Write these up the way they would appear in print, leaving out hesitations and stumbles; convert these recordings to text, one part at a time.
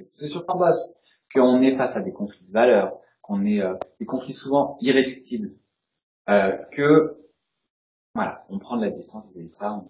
C'est sur ce base qu'on est face à des conflits de valeurs, qu'on est des conflits souvent irréductibles, que voilà, on prend de la distance de l'État.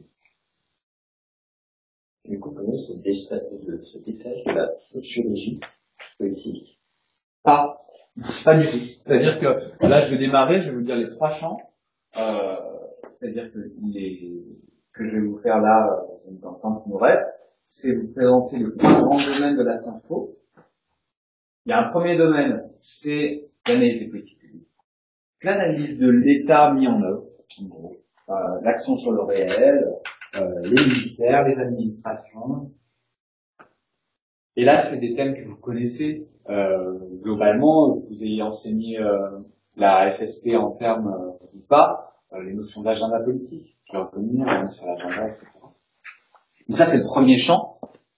Du coup, comment se détache de la sociologie politique? Pas du tout. C'est-à-dire que là, je vais démarrer, je vais vous dire les 3 champs. C'est-à-dire que que je vais vous faire là, dans le temps qui nous reste, c'est vous présenter les 3 grands domaines de la science po. Il y a un premier domaine, c'est l'analyse des politiques publiques. L'analyse de l'État mis en œuvre, en gros. L'action sur le réel, les militaires, les administrations. Et là, c'est des thèmes que vous connaissez globalement, que vous ayez enseigné la SSP en termes ou pas, les notions d'agenda politique, je vais revenir sur l'agenda, etc. Donc ça, c'est le premier champ.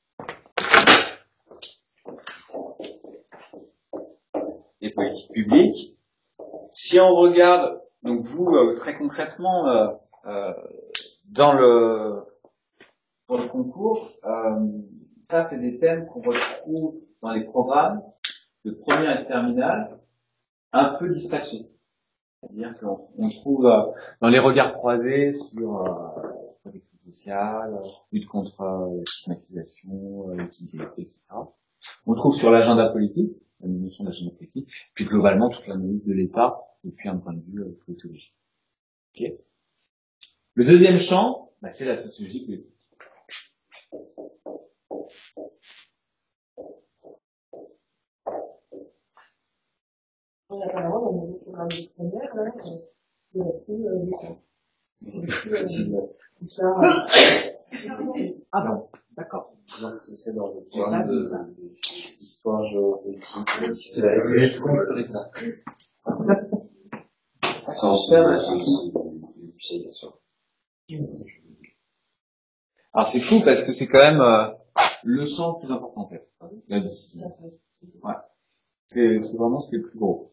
Les politiques publiques. Si on regarde, donc vous, très concrètement, dans le concours, ça, c'est des thèmes qu'on retrouve dans les programmes de première et de terminale, un peu dispatchés. C'est-à-dire qu'on trouve dans les regards croisés sur protection sociale, lutte contre la stigmatisation, l'inégalité, etc. On trouve sur l'agenda politique, la notion d'agenda politique, puis globalement toute l'analyse de l'État depuis un point de vue politologique. Okay. Le deuxième champ, c'est la sociologie politique. On a pas vraiment dans le programme de première, là, il y a plus ça. Ah bon, d'accord. Donc, ce serait dans le programme d'histoire géopolitique. C'est la gestion président. C'est en super, bien sûr. Alors c'est fou parce que c'est quand même le champ le plus important en fait. La discipline. Ouais. C'est vraiment ce qui est le plus gros.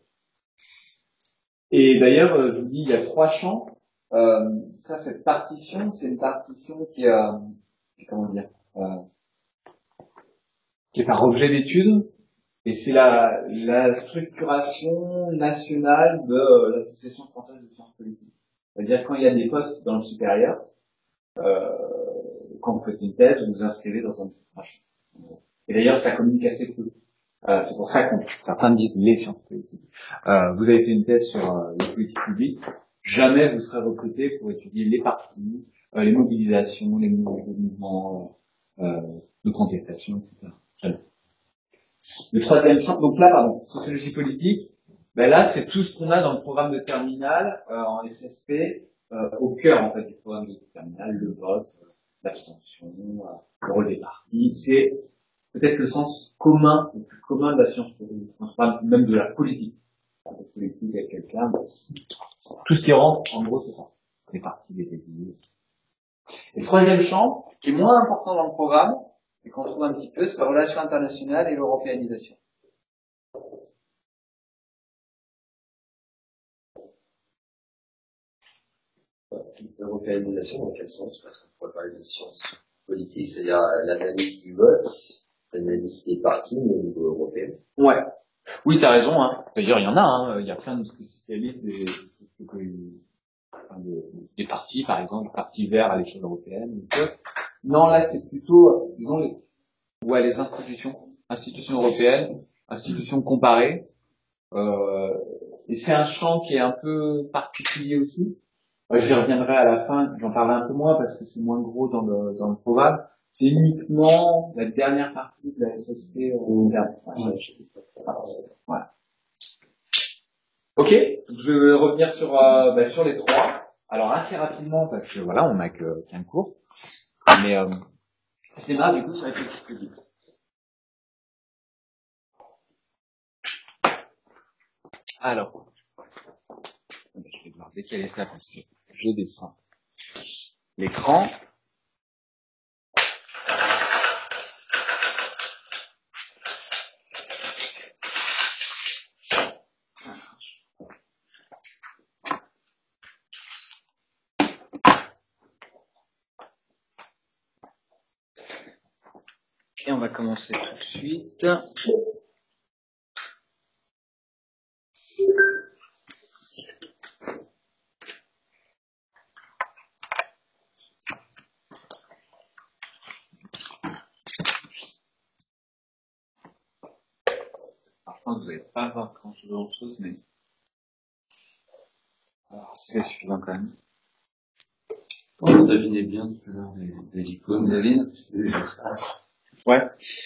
Et d'ailleurs, je vous dis, il y a 3 champs. Ça, cette partition, c'est une partition qui est, comment dire, qui est par objet d'étude, et c'est la structuration nationale de l'Association française de sciences politiques. C'est-à-dire quand il y a des postes dans le supérieur, quand vous faites une thèse, vous vous inscrivez dans un de ces 3 champs. Et d'ailleurs, ça communique assez peu. C'est pour ça que certains disent les sciences politiques. Vous avez fait une thèse sur les politiques publiques, jamais vous serez recruté pour étudier les partis, les mobilisations, les mouvements de contestation, etc. Jamais. Le troisième champ, donc là, pardon, sociologie politique, là, c'est tout ce qu'on a dans le programme de terminale en SSP, au cœur en fait du programme de terminale, le vote, l'abstention, le rôle des partis, c'est peut-être le sens commun, le plus commun de la science politique, même de la politique. La politique avec quelqu'un, tout ce qui rentre, en gros, c'est ça. Les partis, les élus. Et le troisième champ, qui est moins important dans le programme, et qu'on trouve un petit peu, c'est la relation internationale et l'européanisation. L'européanisation, dans quel sens? Parce qu'on pourrait parler de sciences politiques, c'est-à-dire l'analyse du vote, l'analyse des partis, mais au niveau européen. Ouais. Oui, t'as raison, hein. D'ailleurs, il y en a, hein. Il y a plein de spécialistes des partis, par exemple, des partis verts à l'échelle européenne. Non, là, c'est plutôt, disons, les institutions européennes, institutions comparées, et c'est un champ qui est un peu particulier aussi. J'y reviendrai à la fin, j'en parlerai un peu moins parce que c'est moins gros dans le programme. C'est uniquement la dernière partie de la SSP. Voilà. Ok, je vais revenir sur les 3. Alors assez rapidement parce que voilà, on n'a qu'un cours. Mais je démarre du coup sur les politiques publiques. Alors, je vais devoir décaler ça parce que je descends l'écran. Et on va commencer tout de suite. Par contre, vous n'allez pas voir grand-chose, mais c'est suffisant quand même. On devinait bien tout à l'heure les icônes. Devine. Ouais.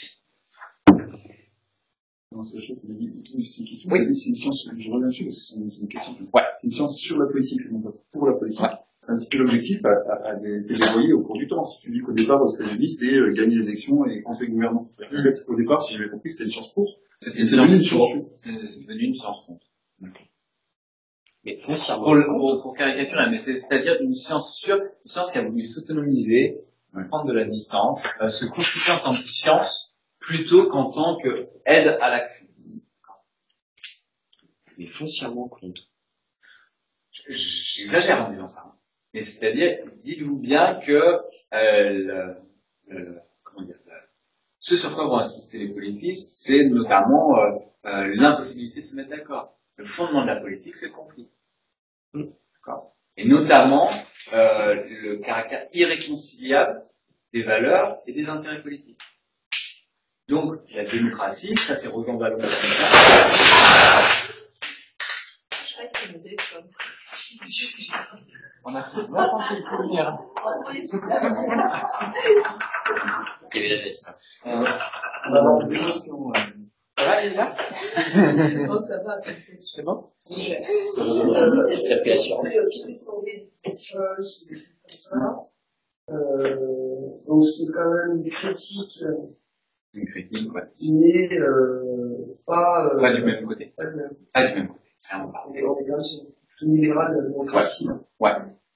Non, c'est autre chose, on a dit, c'est une question. Oui. C'est une science, je reviens dessus parce que c'est une question. Ouais. Une science sur la politique, non pas pour la politique. Ouais. C'est un petit peu l'objectif a été dévoyé au cours du temps. Si tu dis qu'au départ, aux États-Unis, c'était gagner les élections et conseiller le gouvernement. En fait, au départ, si j'avais compris, c'était une science pour. C'est devenu une science. C'est devenu une science contre. Mais foncièrement. Pour caricaturer, mais c'est-à-dire une science sûre, une science qui a voulu s'autonomiser, prendre de la distance, se constituer en tant que science, plutôt qu'en tant que aide à la crise. Mais foncièrement contre. J'exagère en disant ça. Hein. Mais c'est-à-dire, dites-vous bien que ce sur quoi vont insister les politistes, c'est notamment l'impossibilité de se mettre d'accord. Le fondement de la politique, c'est le conflit. D'accord. Et notamment le caractère irréconciliable des valeurs et des intérêts politiques. Donc, la démocratie, ça c'est Rosan Vallon. Je crois que c'est le téléphone. On a bien senti le coup venir. Il y avait la veste. On va avoir des émotions. Ça va, Lisa? Non, ça va, parce que C'est bon? La paix assurance. Donc c'est quand même une critique Une critique, ouais. qui n'est pas Pas du même côté. pas du même. Pas du même côté. C'est un pas. On est quand même sur une libérale de la démocratie. Ouais.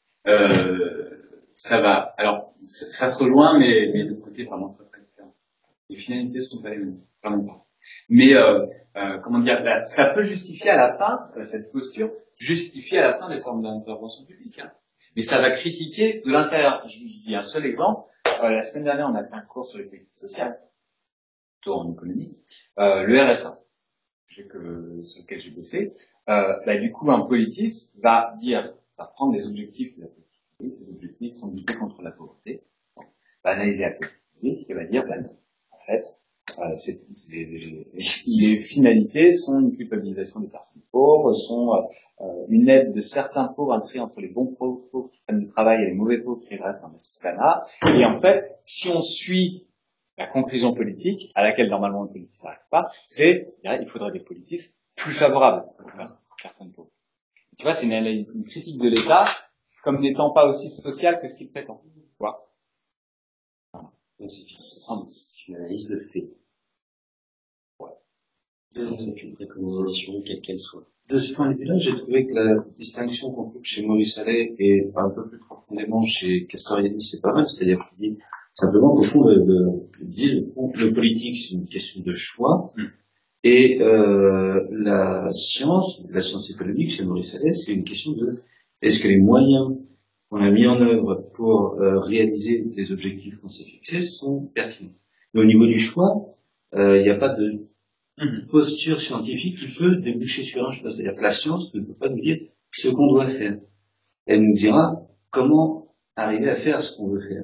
Ça va. Alors, ça se rejoint, mais de côté vraiment très très différent. Les finalités sont pas les mêmes. Vraiment pas. Mais comment dire, ça peut justifier à la fin, cette posture, justifier à la fin des formes d'intervention publique. Hein. Mais ça va critiquer de l'intérieur. Je vous dis un seul exemple. La semaine dernière, on a fait un cours sur les politiques sociales, plutôt en économie. Le RSA, sur lequel j'ai bossé. Du coup, un politiste va prendre des objectifs de la politique publique. Ces objectifs sont lutter contre la pauvreté. Bon, va analyser la politique publique et va dire, non. En fait, les finalités sont une culpabilisation des personnes pauvres, sont une aide de certains pauvres à entrer entre les bons pauvres qui prennent du travail et les mauvais pauvres qui restent dans l'assistanat. Et en fait, si on suit la conclusion politique, à laquelle normalement le politique n'arrive pas, c'est il faudrait des politiques plus favorables aux personnes pauvres. Tu vois, c'est une critique de l'État comme n'étant pas aussi social que ce qu'il prétend. Tu vois. Donc c'est une analyse de fait. Ouais. Sans aucune préconisation, quelle qu'elle soit. De ce point de vue-là, j'ai trouvé que la distinction qu'on trouve chez Maurice Allais et un peu plus profondément chez Castoriadis, c'est pas mal. C'est-à-dire qu'il dit simplement qu'au fond, le politique, c'est une question de choix. Et la science économique chez Maurice Allais, c'est une question de est-ce que les moyens qu'on a mis en œuvre pour réaliser les objectifs qu'on s'est fixés sont pertinents. Mais au niveau du choix, il n'y a pas de posture scientifique qui peut déboucher sur un choix. C'est-à-dire que la science ne peut pas nous dire ce qu'on doit faire. Elle nous dira comment arriver à faire ce qu'on veut faire.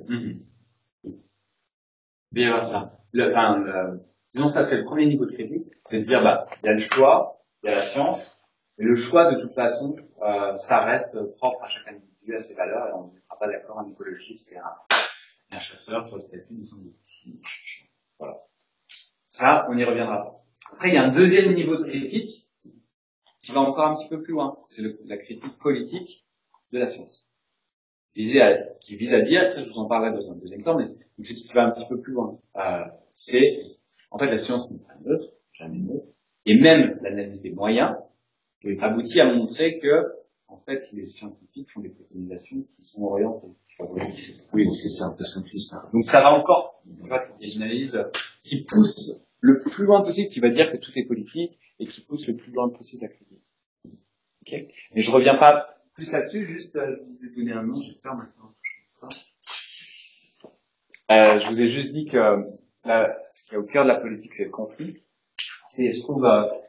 Bien ça. Disons ça, c'est le premier niveau de critique, c'est de dire il y a le choix, il y a la science, et le choix de toute façon, ça reste propre à chaque individu, à ses valeurs, et on ne sera pas d'accord un écologiste et un chasseur sur le statut de son outil. Voilà. Ça, on y reviendra pas. Après, il y a un deuxième niveau de critique qui va encore un petit peu plus loin. C'est la critique politique de la science. Qui vise à dire, ça je vous en parlerai dans un deuxième temps, mais c'est une critique qui va un petit peu plus loin. C'est, en fait, la science n'est pas neutre, jamais neutre, et même l'analyse des moyens aboutit à montrer que, en fait, les scientifiques font des préconisations qui sont orientées. Oui, donc c'est un peu simpliste. Hein. Donc ça va encore, en fait, il y a une analyse qui pousse le plus loin possible, qui va dire que tout est politique, et qui pousse le plus loin possible la critique. Okay. Mais je reviens pas plus là-dessus, juste, je vous ai donné un nom, j'ai peur maintenant. Je vous ai juste dit que ce qui est au cœur de la politique, c'est le conflit. C'est, je trouve,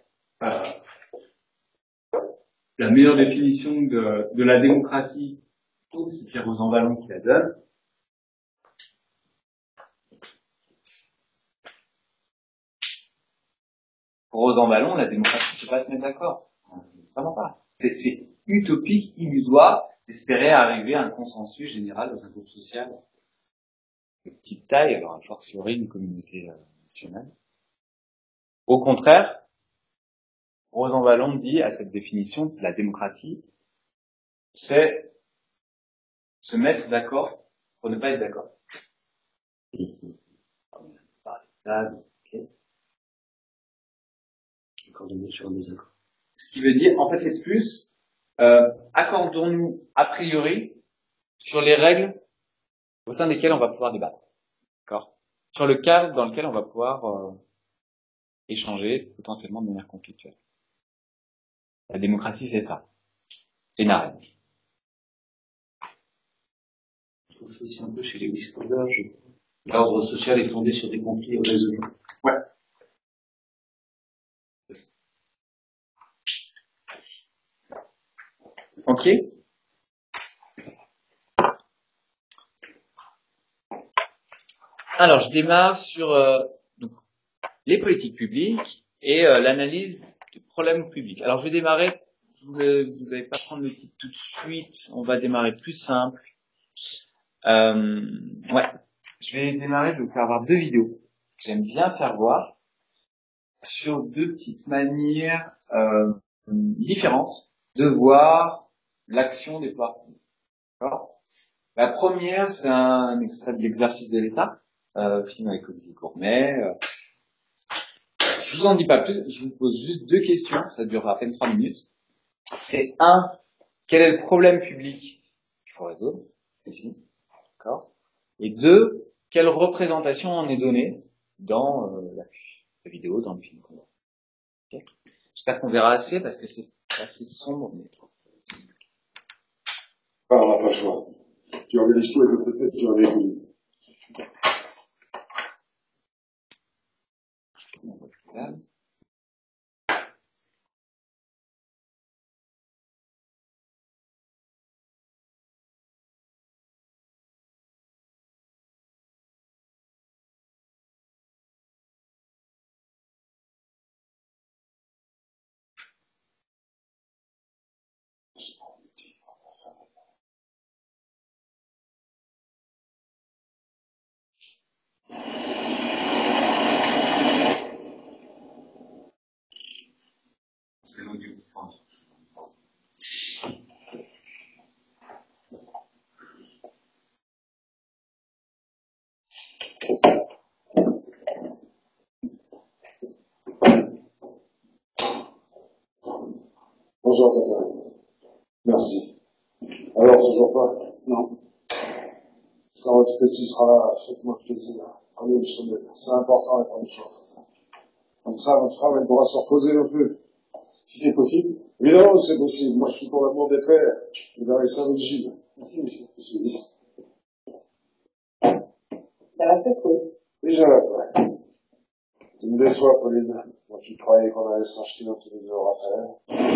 la meilleure définition de la démocratie, c'est Pierre Rosanvallon qui la donne. Pour Rosanvallon, la démocratie, c'est pas se mettre d'accord. C'est vraiment pas. C'est utopique, illusoire, d'espérer arriver à un consensus général dans un groupe social de petite taille, alors a fortiori une communauté nationale. Au contraire, Rosanvallon dit à cette définition, la démocratie, c'est se mettre d'accord pour ne pas être d'accord. Sur un désaccord. Ce qui veut dire, en fait, c'est plus, accordons-nous a priori sur les règles au sein desquelles on va pouvoir débattre. D'accord? Sur le cadre dans lequel on va pouvoir échanger potentiellement de manière conflictuelle. La démocratie, c'est ça. C'est une arène. Je trouve ça aussi un peu chez les Wixposages. L'ordre social est fondé sur des conflits résolus. Ouais. Ok. Alors, je démarre sur donc, les politiques publiques et l'analyse des problèmes publics. Alors, je vais démarrer. Vous n'allez pas prendre le titre tout de suite. On va démarrer plus simple. Ouais. Je vais démarrer. Je vais vous faire voir deux vidéos que j'aime bien faire voir sur deux petites manières différentes de voir l'action des pouvoirs publics. D'accord ? La première, c'est un extrait de l'exercice de l'État, film avec Olivier Gourmet. Je vous en dis pas plus, je vous pose juste deux questions, ça dure à peine 3 minutes. C'est un, quel est le problème public qu'il faut résoudre, ici, d'accord ? Et deux, quelle représentation en est donnée dans la vidéo, dans le film. Okay. J'espère qu'on verra assez parce que c'est assez sombre. Mais... on n'a pas le choix. Tu organises tout avec le préfet, tu organises tout. C'est l'audio. Bonjour, Tata. Merci. Alors, toujours pas? Non. Quand votre petit sera là, faites-moi plaisir. Allez, monsieur, c'est important la première chose, Tata. Comme ça, votre femme, elle pourra se reposer un peu. Si c'est possible. Évidemment, c'est possible. Moi, je suis pour l'amour des pères. Et dans les saints de Gilles. Merci, monsieur. Monsieur Lys. Ça va secouer. Déjà là, ouais. Tu me déçois, Pauline. Moi qui croyais qu'on allait s'acheter dans tous les deux au Raphaël.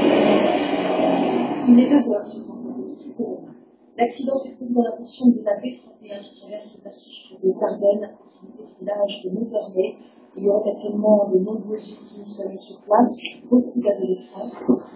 Il est 2 heures sur France Info. L'accident s'est produit dans la portion de la B31 qui traverse le massif des Ardennes, à proximité du village de Montfermé. Il y aurait actuellement de nombreuses victimes soignées sur place, beaucoup d'adolescents.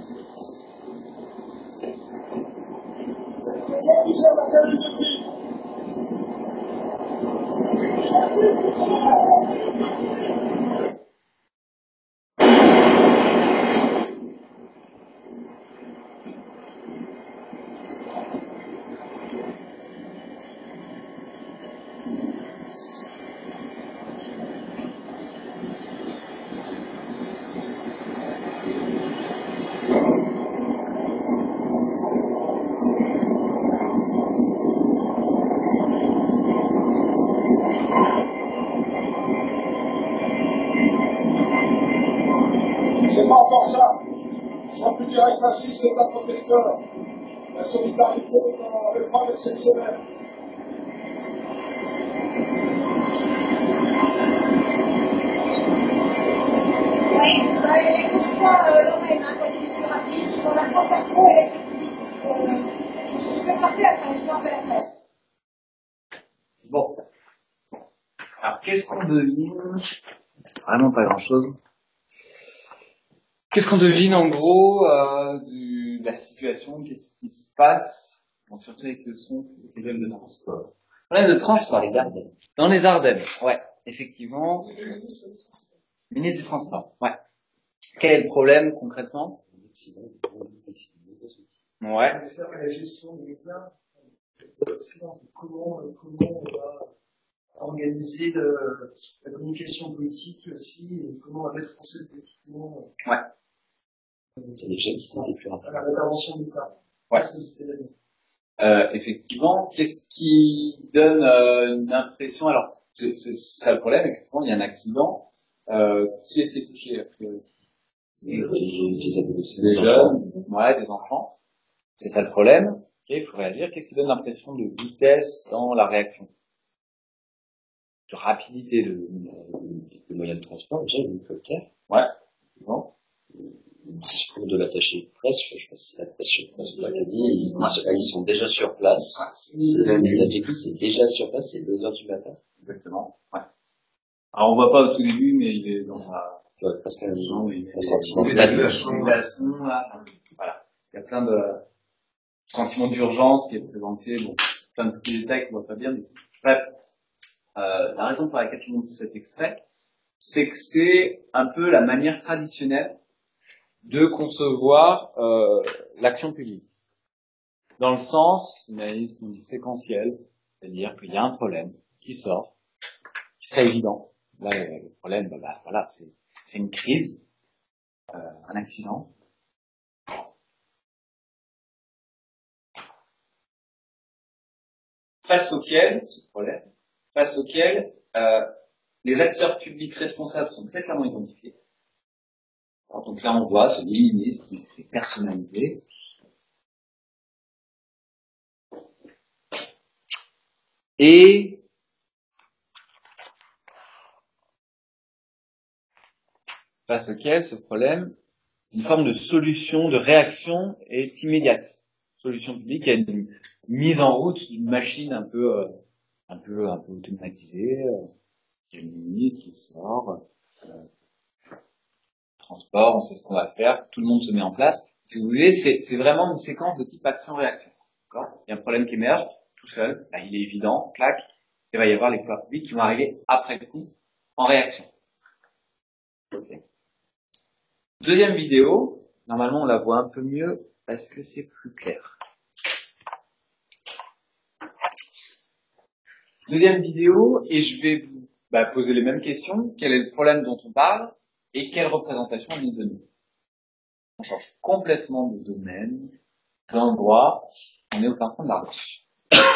C'est pas encore ça. Jean-Pierre est ainsi, c'est un protecteur. La solidarité dans l'épreuve exceptionnelle. Les grosses points, Lorraine, hein, quand il est plus rapide. Sinon, la France Info, elle laisse le public. Je peux rappeler après, je te rappelle après. Bon. Alors, qu'est-ce qu'on devine? Vraiment pas grand-chose. Qu'est-ce qu'on devine, en gros, de la situation? Qu'est-ce qui se passe? Bon, surtout avec le son, les problèmes de transport. Problème de transport. Dans les Ardennes. Dans les Ardennes, ouais. Effectivement. Ministre du Transport, ouais. Quel est le problème, concrètement? Ouais. C'est la gestion des médias. Comment on va organiser la communication politique aussi, et comment on va mettre en scène politiquement C'est les jeunes qui sont les plus rapides. l'intervention de l'État. Ouais. C'était la Effectivement, qu'est-ce qui donne une impression? Alors, c'est ça le problème, effectivement, il y a un accident. Qui est-ce qui est touché a priori? Des adolescents. Des jeunes, ouais, des enfants. C'est ça le problème. Ok, il faut réagir. Qu'est-ce qui donne l'impression de vitesse dans la réaction? De rapidité Le moyen de transport, déjà, l'hélicoptère. Ouais. Bon. Le discours de l'attaché de presse, je sais pas si c'est l'attaché de presse qui l'a dit, ils sont déjà sur place. La technique, c'est déjà sur place, c'est 2h du matin. Exactement. Ouais. Alors, on voit pas au tout début, mais il est dans sa... Parce qu'un un sentiment de d'urgence, là. Voilà. Il y a plein de sentiments d'urgence qui est présenté, bon, plein de petits détails qu'on voit pas bien, mais bref. La raison pour laquelle je montre cet extrait, c'est que c'est un peu la manière traditionnelle de concevoir l'action publique. Dans le sens, une analyse qu'on dit séquentielle, c'est-à-dire qu'il y a un problème qui sort, qui serait évident. Là, le problème, voilà, c'est une crise, un accident. Face auquel les acteurs publics responsables sont très clairement identifiés. Alors, donc là, on voit, c'est des ministres, c'est personnalisé. Et face auquel ce problème, une forme de solution, de réaction est immédiate. Solution publique, il y a une mise en route d'une machine un peu automatisée. Il y a le ministre qui sort, transport, on sait ce qu'on va faire, tout le monde se met en place. Si vous voulez, c'est vraiment une séquence de type action-réaction. D'accord ? Il y a un problème qui émerge, tout seul, là, il est évident, clac, il va y avoir les pouvoirs publics qui vont arriver après le coup, en réaction. Okay. Deuxième vidéo, normalement on la voit un peu mieux, parce que c'est plus clair. Deuxième vidéo, et je vais vous poser les mêmes questions. Quel est le problème dont on parle et quelle représentation on nous donne? On change complètement de domaine, d'endroit. On est au fin fond de l'Ardèche.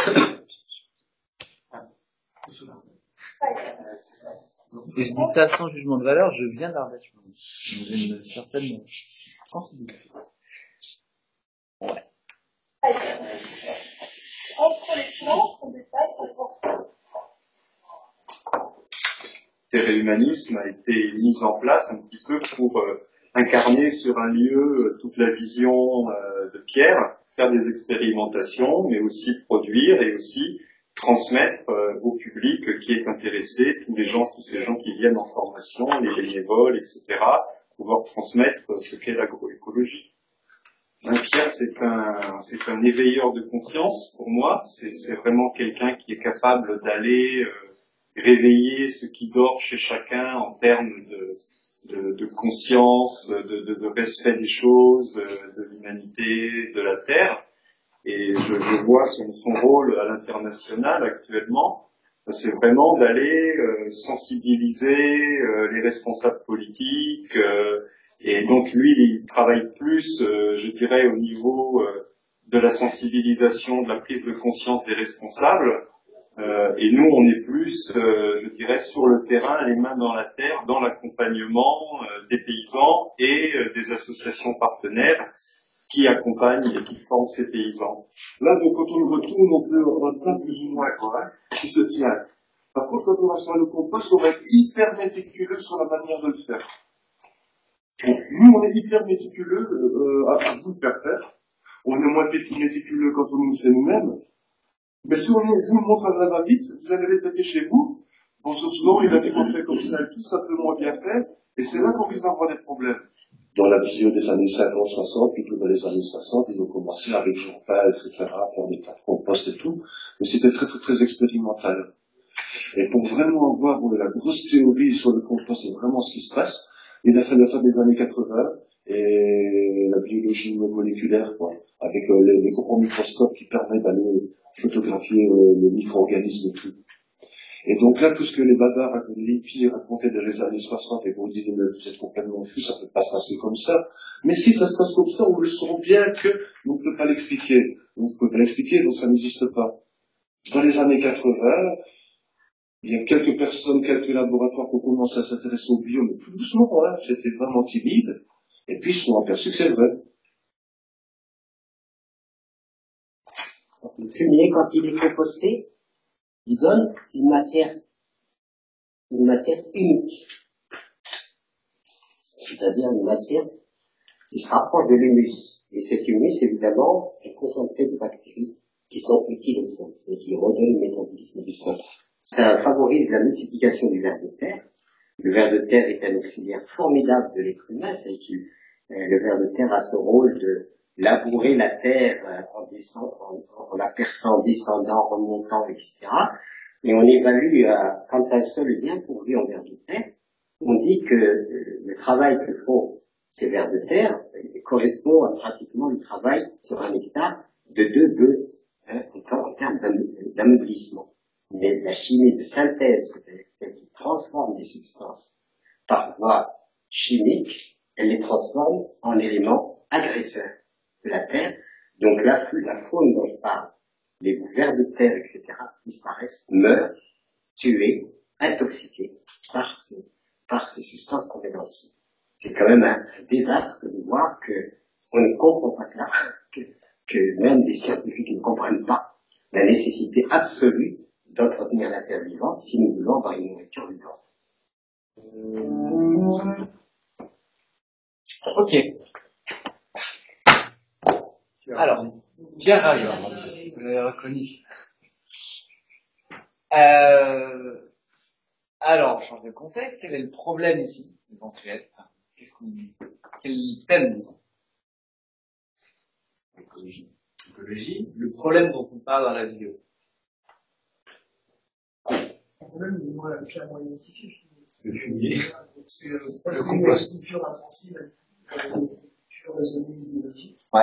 Et je dis ça sans jugement de valeur, je viens d'Ardèche. J'ai une certaine sensibilité. Ouais. Entre les plans, on détaille Terre-Humanisme a été mis en place un petit peu pour incarner sur un lieu toute la vision de Pierre, faire des expérimentations, mais aussi produire et aussi transmettre au public qui est intéressé, tous ces gens qui viennent en formation, les bénévoles, etc., pouvoir transmettre ce qu'est l'agroécologie. Donc Pierre, c'est un éveilleur de conscience pour moi, c'est vraiment quelqu'un qui est capable d'aller réveiller ce qui dort chez chacun en termes de conscience, de respect des choses, de l'humanité, de la terre. Et je vois son rôle à l'international actuellement, c'est vraiment d'aller sensibiliser les responsables politiques. Et donc lui, il travaille plus, je dirais, au niveau de la sensibilisation, de la prise de conscience des responsables. Et nous, on est plus, je dirais, sur le terrain, les mains dans la terre, dans l'accompagnement des paysans et des associations partenaires qui accompagnent et qui forment ces paysans. Là, donc, quand on le retourne, on peut retient plus ou moins correct, qui se tient. Par contre, quand on va sur le compost, on va être hyper méticuleux sur la manière de le faire. Donc, nous, on est hyper méticuleux à vous faire faire. On est moins méticuleux quand on nous le fait nous-mêmes. Mais si on vous le montre à la vite, vous allez répéter chez vous. Bon, souvent, il a été fait comme ça et tout simplement bien fait. Et c'est là qu'on risque d'avoir des problèmes. Dans la vision des années 50-60, plutôt dans les années 60, ils ont commencé avec Jean-Paul, etc., à faire des tas de compost et tout. Mais c'était très, très, très expérimental. Et pour vraiment avoir la grosse théorie sur le compost et vraiment ce qui se passe, il a fallu faire des années 80 et la biologie moléculaire, quoi, avec les grands microscopes qui permettent d'aller photographier les micro-organismes et tout. Et donc là, tout ce que les bavards, les pires racontaient dans les années 60 et qu'on disait, mais vous êtes complètement fou, ça peut pas se passer comme ça. Mais si ça se passe comme ça, on le sent bien que on ne peut pas l'expliquer. Vous ne pouvez pas l'expliquer, donc ça n'existe pas. Dans les années 80, il y a quelques personnes, quelques laboratoires qui ont commencé à s'intéresser au bio, mais tout doucement, hein, c'était vraiment timide. Et puis ils se sont aperçus que c'est vrai. Le fumier, quand il est composté, il donne une matière unique. C'est-à-dire une matière qui se rapproche de l'humus. Et cet humus, évidemment, est concentré de bactéries qui sont utiles au sol et qui redonnent le métabolisme du sol. Ça favorise la multiplication du ver de terre. Le ver de terre est un auxiliaire formidable de l'être humain, c'est-à-dire que le ver de terre a ce rôle de labourer la terre en la perçant, en descendant, en montant, etc. Et on évalue, quand un sol est bien pourvu en ver de terre, on dit que le travail que font ces vers de terre correspond à pratiquement le travail sur un hectare de 2 bœufs, en termes d'ameublissement. Mais la chimie de synthèse, c'est-à-dire celle qui transforme les substances par voie chimique, elle les transforme en éléments agresseurs de la terre. Donc la faune dont je parle, les vers de terre, etc., disparaissent, meurent, tués, intoxiqués par ces substances qu'on met dans le sol. C'est quand même un désastre de voir que on ne comprend pas cela, que même des scientifiques ne comprennent pas la nécessité absolue d'entretenir la terre vivante si nous voulons avoir une nourriture vivante. Ok. Alors, Pierre Rayon, vous l'avez reconnu. Alors, change de contexte, quel est le problème ici, éventuel? Quel thème, disons? Écologie. Le problème dont on parle dans la vidéo. Le problème, moi, la pierre moins identifiée, C'est le fumier. c'est passer une agriculture intensive à une agriculture raisonnée biologique. Ouais.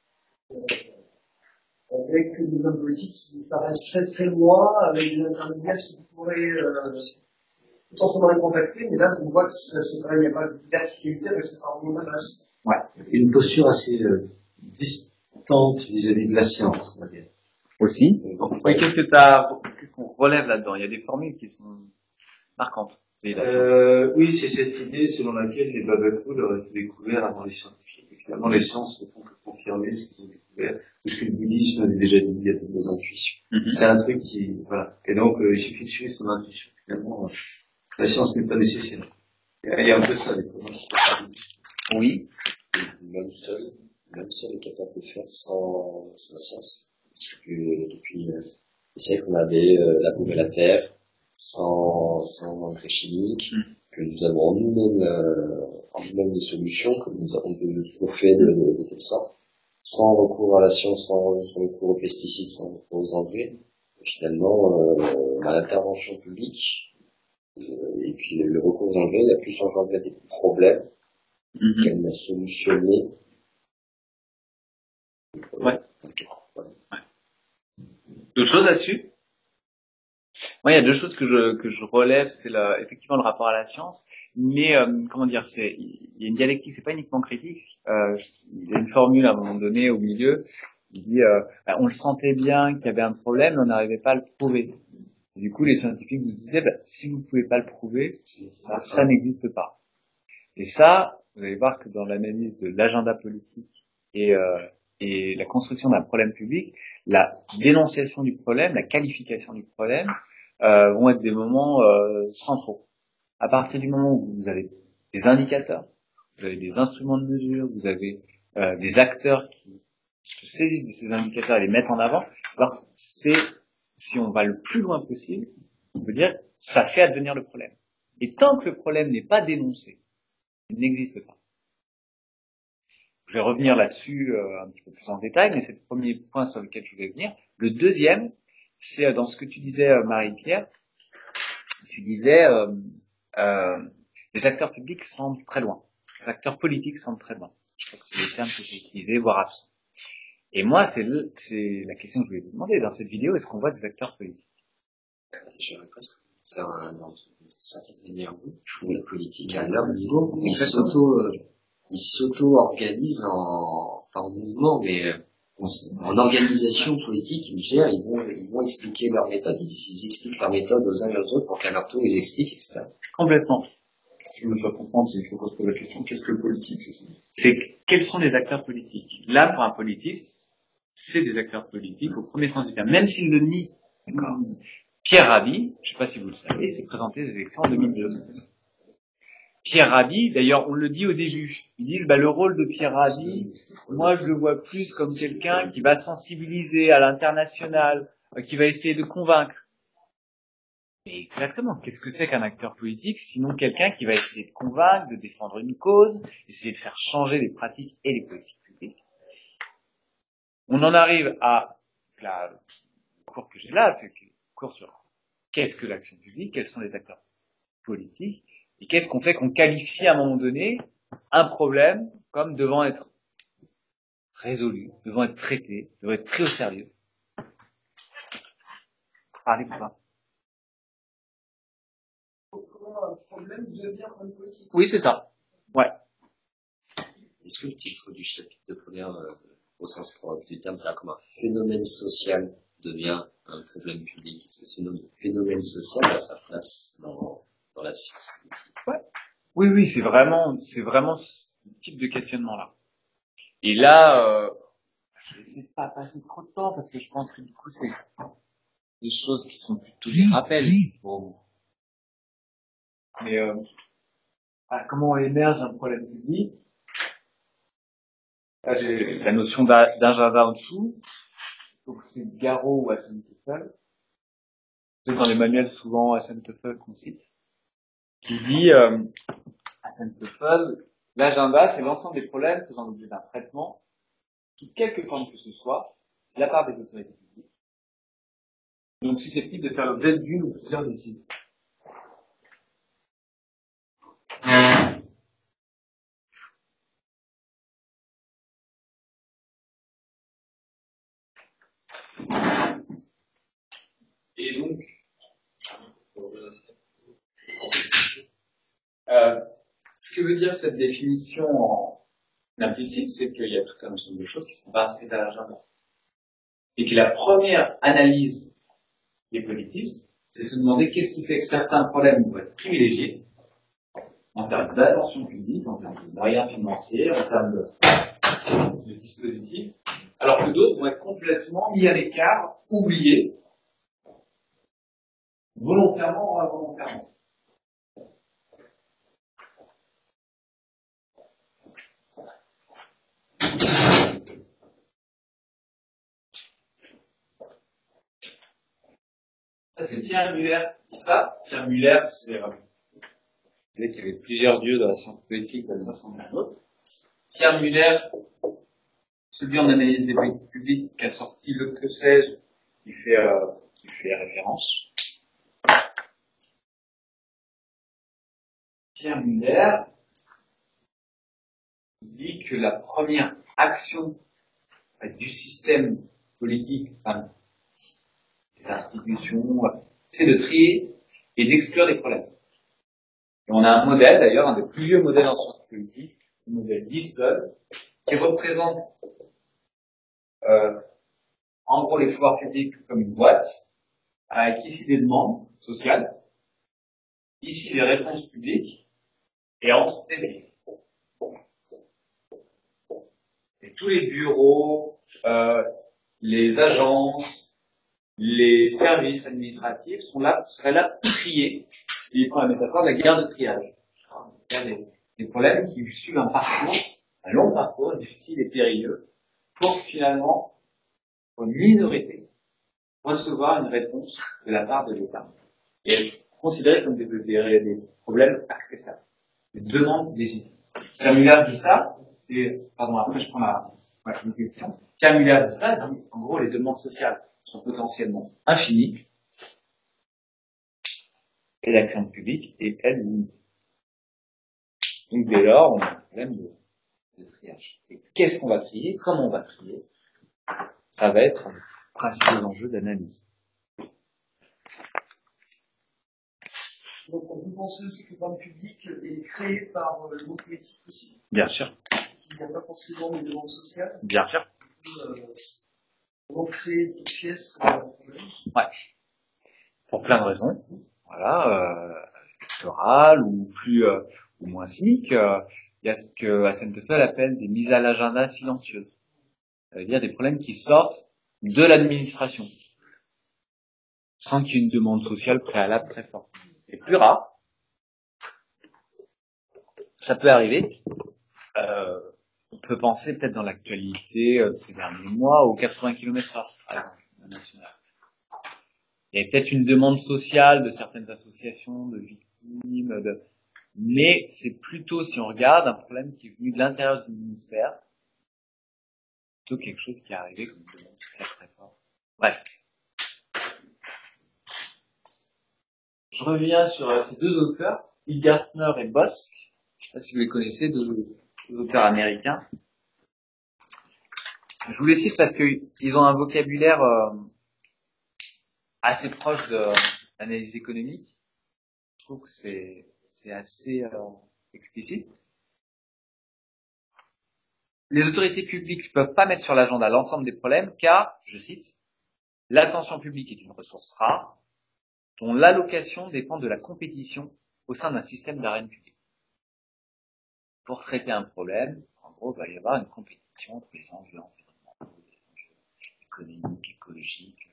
Avec des hommes politiques qui paraissent très très loin, avec des intermédiaires qui pourraient potentiellement les contacter, mais là on voit que c'est pas, il n'y a pas de verticalité, mais c'est pas vraiment la masse. Ouais. Une posture assez distante vis-à-vis de la science, on va dire. Aussi. Oui, qu'est-ce qu'on relève là-dedans? Il y a des formules qui sont marquantes. Oui, c'est cette idée selon laquelle les babacools auraient été découverts avant les scientifiques. Et finalement, les sciences ne font que confirmer ce qu'ils ont découvert, tout ce que le bouddhisme avait déjà dit, il y a des intuitions. C'est un truc qui, voilà. Et donc, il suffit de suivre son intuition. Finalement, la science n'est pas nécessaire. Il y a un peu ça, des problèmes. Oui. Même seul est capable de faire sans la science. Parce que depuis les siècles, on avait labouré la terre sans engrais chimiques, que nous avons en nous-mêmes des solutions, que nous avons toujours fait de telle sorte, sans recours à la science, sans recours aux pesticides, sans recours aux engrais. Et finalement, l'intervention publique, et puis le recours aux engrais, il a plus engendré des problèmes qu'elle a solutionné. Ouais. D'autres choses là-dessus? Moi, il y a deux choses que je relève, c'est effectivement le rapport à la science, mais comment dire, il y a une dialectique, c'est pas uniquement critique. Il y a une formule à un moment donné au milieu, il dit on le sentait bien qu'il y avait un problème, mais on n'arrivait pas à le prouver. Et du coup, les scientifiques nous disaient si vous ne pouvez pas le prouver, ça n'existe pas. Et ça, vous allez voir que dans l'analyse de l'agenda politique et la construction d'un problème public, la dénonciation du problème, la qualification du problème vont être des moments centraux. À partir du moment où vous avez des indicateurs, vous avez des instruments de mesure, vous avez des acteurs qui se saisissent de ces indicateurs et les mettent en avant. Alors, si on va le plus loin possible, on peut dire, ça fait advenir le problème. Et tant que le problème n'est pas dénoncé, il n'existe pas. Je vais revenir là-dessus un petit peu plus en détail, mais c'est le premier point sur lequel je vais venir. Le deuxième, c'est dans ce que tu disais, Marie-Pierre. Tu disais, les acteurs publics semblent très loin. Les acteurs politiques semblent très loin. Je pense que c'est le terme que j'ai utilisé, voire absent. Et moi, c'est la question que je voulais vous demander. Dans cette vidéo, est-ce qu'on voit des acteurs politiques? J'aurais presque faire dans une certaine manière, je trouve la politique à leur niveau, ils s'auto-organisent pas en mouvement, mais en organisation politique, ils vont expliquer leur méthode, ils expliquent leur méthode aux uns et aux autres pour qu'à leur tour ils expliquent, etc. Complètement. Ce que je me fais comprendre, c'est qu'il faut qu'on se pose la question, qu'est-ce que le politique, c'est ça? C'est quels sont les acteurs politiques? Là, pour un politiste, c'est des acteurs politiques au premier sens du terme, même s'il le nie. D'accord. Pierre Rabhi, je ne sais pas si vous le savez, s'est présenté aux élections en 2002. Pierre Rabhi, d'ailleurs, on le dit au début. Ils disent, le rôle de Pierre Rabhi, moi, je le vois plus comme quelqu'un qui va sensibiliser à l'international, qui va essayer de convaincre. Mais exactement, qu'est-ce que c'est qu'un acteur politique, sinon quelqu'un qui va essayer de convaincre, de défendre une cause, essayer de faire changer les pratiques et les politiques publiques. On en arrive à le cours que j'ai là, c'est le cours sur qu'est-ce que l'action publique, quels sont les acteurs politiques, et qu'est-ce qu'on fait qu'on qualifie à un moment donné un problème comme devant être résolu, devant être traité, devant être pris au sérieux. Parlez pour ça. Comment un problème devient un politique? Oui, c'est ça. Ouais. Est-ce que le titre du chapitre de première, au sens propre du terme, c'est comme un phénomène social devient un problème public? Est-ce que ce phénomène social a sa place dans la science politique? Ouais. Oui, c'est vraiment ce type de questionnement-là. Et là, je vais essayer de pas passer trop de temps parce que je pense que du coup, c'est des choses qui sont plutôt des rappels pour vous. Mais comment émerge un problème public? Là, j'ai la notion d'agenda en dessous. Donc c'est Garot ou Hassan Toffel. C'est dans les manuels souvent Hassan Toffel qu'on cite. Qui dit Hassan Toffel, l'agenda, c'est l'ensemble des problèmes faisant l'objet d'un traitement, sous quelque forme que ce soit, de la part des autorités publiques. Donc susceptible de faire l'objet d'une ou plusieurs décisions. Et donc, ce que veut dire cette définition en implicite, c'est qu'il y a tout un ensemble de choses qui ne sont pas inscrites à l'agenda. Et que la première analyse des politistes, c'est se demander qu'est-ce qui fait que certains problèmes vont être privilégiés en termes d'attention publique, en termes de moyens financiers, en termes de dispositifs, alors que d'autres vont être complètement mis à l'écart, oubliés, volontairement ou involontairement. Ça, c'est Pierre Muller qui dit ça. Pierre Muller, c'est... Je disais qu'il y avait plusieurs dieux dans la science politique, ça c'en est un autre. Pierre Muller, celui en analyse des politiques publiques, qui a sorti le que sais-je, qui fait référence. Pierre Muller dit que la première action du système politique, enfin, des institutions, c'est de trier et d'exclure les problèmes. Et on a un modèle, d'ailleurs, un des plus vieux modèles en sciences politiques, c'est le modèle d'Easton, qui représente en gros les pouvoirs publics comme une boîte, avec ici des demandes sociales, ici des réponses publiques, et entre des prises. Et tous les bureaux, les agences, les services administratifs seraient là pour trier. Il prend la métaphore de la guerre de triage. Il y a des problèmes qui suivent un parcours, un long parcours, difficile et périlleux, pour finalement, pour une minorité, recevoir une réponse de la part de l'État et être considérés comme des problèmes acceptables, des demandes légitimes. Pierre Muller dit ça, et, pardon, après je prends une question. Pierre Muller dit ça, dit, en gros, les demandes sociales sont potentiellement infinies, et l'action publique est, elle, limitée. Donc, dès lors, on a un problème de triage. Et qu'est-ce qu'on va trier? Comment on va trier? Ça va être le principal enjeu d'analyse. Donc on peut penser aussi que le banc public est créé par le monde politique aussi. Bien sûr. Il n'y a pas forcément de demande sociale. Bien sûr. On créer toute pièce un problème. Ouais. Pour plein de raisons. Voilà, électorales ou plus ou moins cyniques. Il y a ce que Hassen-Teufel appelle des mises à l'agenda silencieuses. Ça veut dire des problèmes qui sortent de l'administration, sans qu'il y ait une demande sociale préalable très forte. C'est plus rare. Ça peut arriver. On peut penser peut-être dans l'actualité de ces derniers mois aux 80 km/h, par exemple, national. Il y a peut-être une demande sociale de certaines associations, de victimes, mais c'est plutôt, si on regarde, un problème qui est venu de l'intérieur du ministère, plutôt quelque chose qui est arrivé comme une demande sociale très forte. Bref. Je reviens sur ces deux auteurs, Hillgartner et Bosk. Je ne sais pas si vous les connaissez, deux auteurs américains. Je vous les cite parce qu'ils ont un vocabulaire assez proche de l'analyse économique. Je trouve que c'est assez explicite. Les autorités publiques ne peuvent pas mettre sur l'agenda l'ensemble des problèmes car, je cite, l'attention publique est une ressource rare dont l'allocation dépend de la compétition au sein d'un système d'arène publique. Pour traiter un problème, en gros, il va y avoir une compétition entre les enjeux environnementaux, les enjeux économiques, écologiques.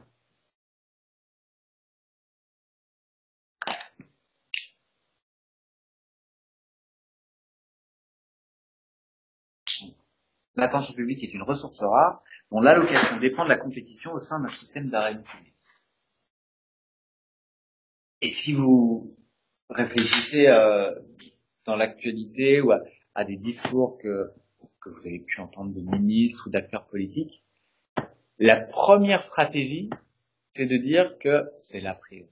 L'attention publique est une ressource rare dont l'allocation dépend de la compétition au sein d'un système d'arène publique. Et si vous réfléchissez dans l'actualité ou à des discours que vous avez pu entendre de ministres ou d'acteurs politiques, la première stratégie, c'est de dire que c'est la priorité.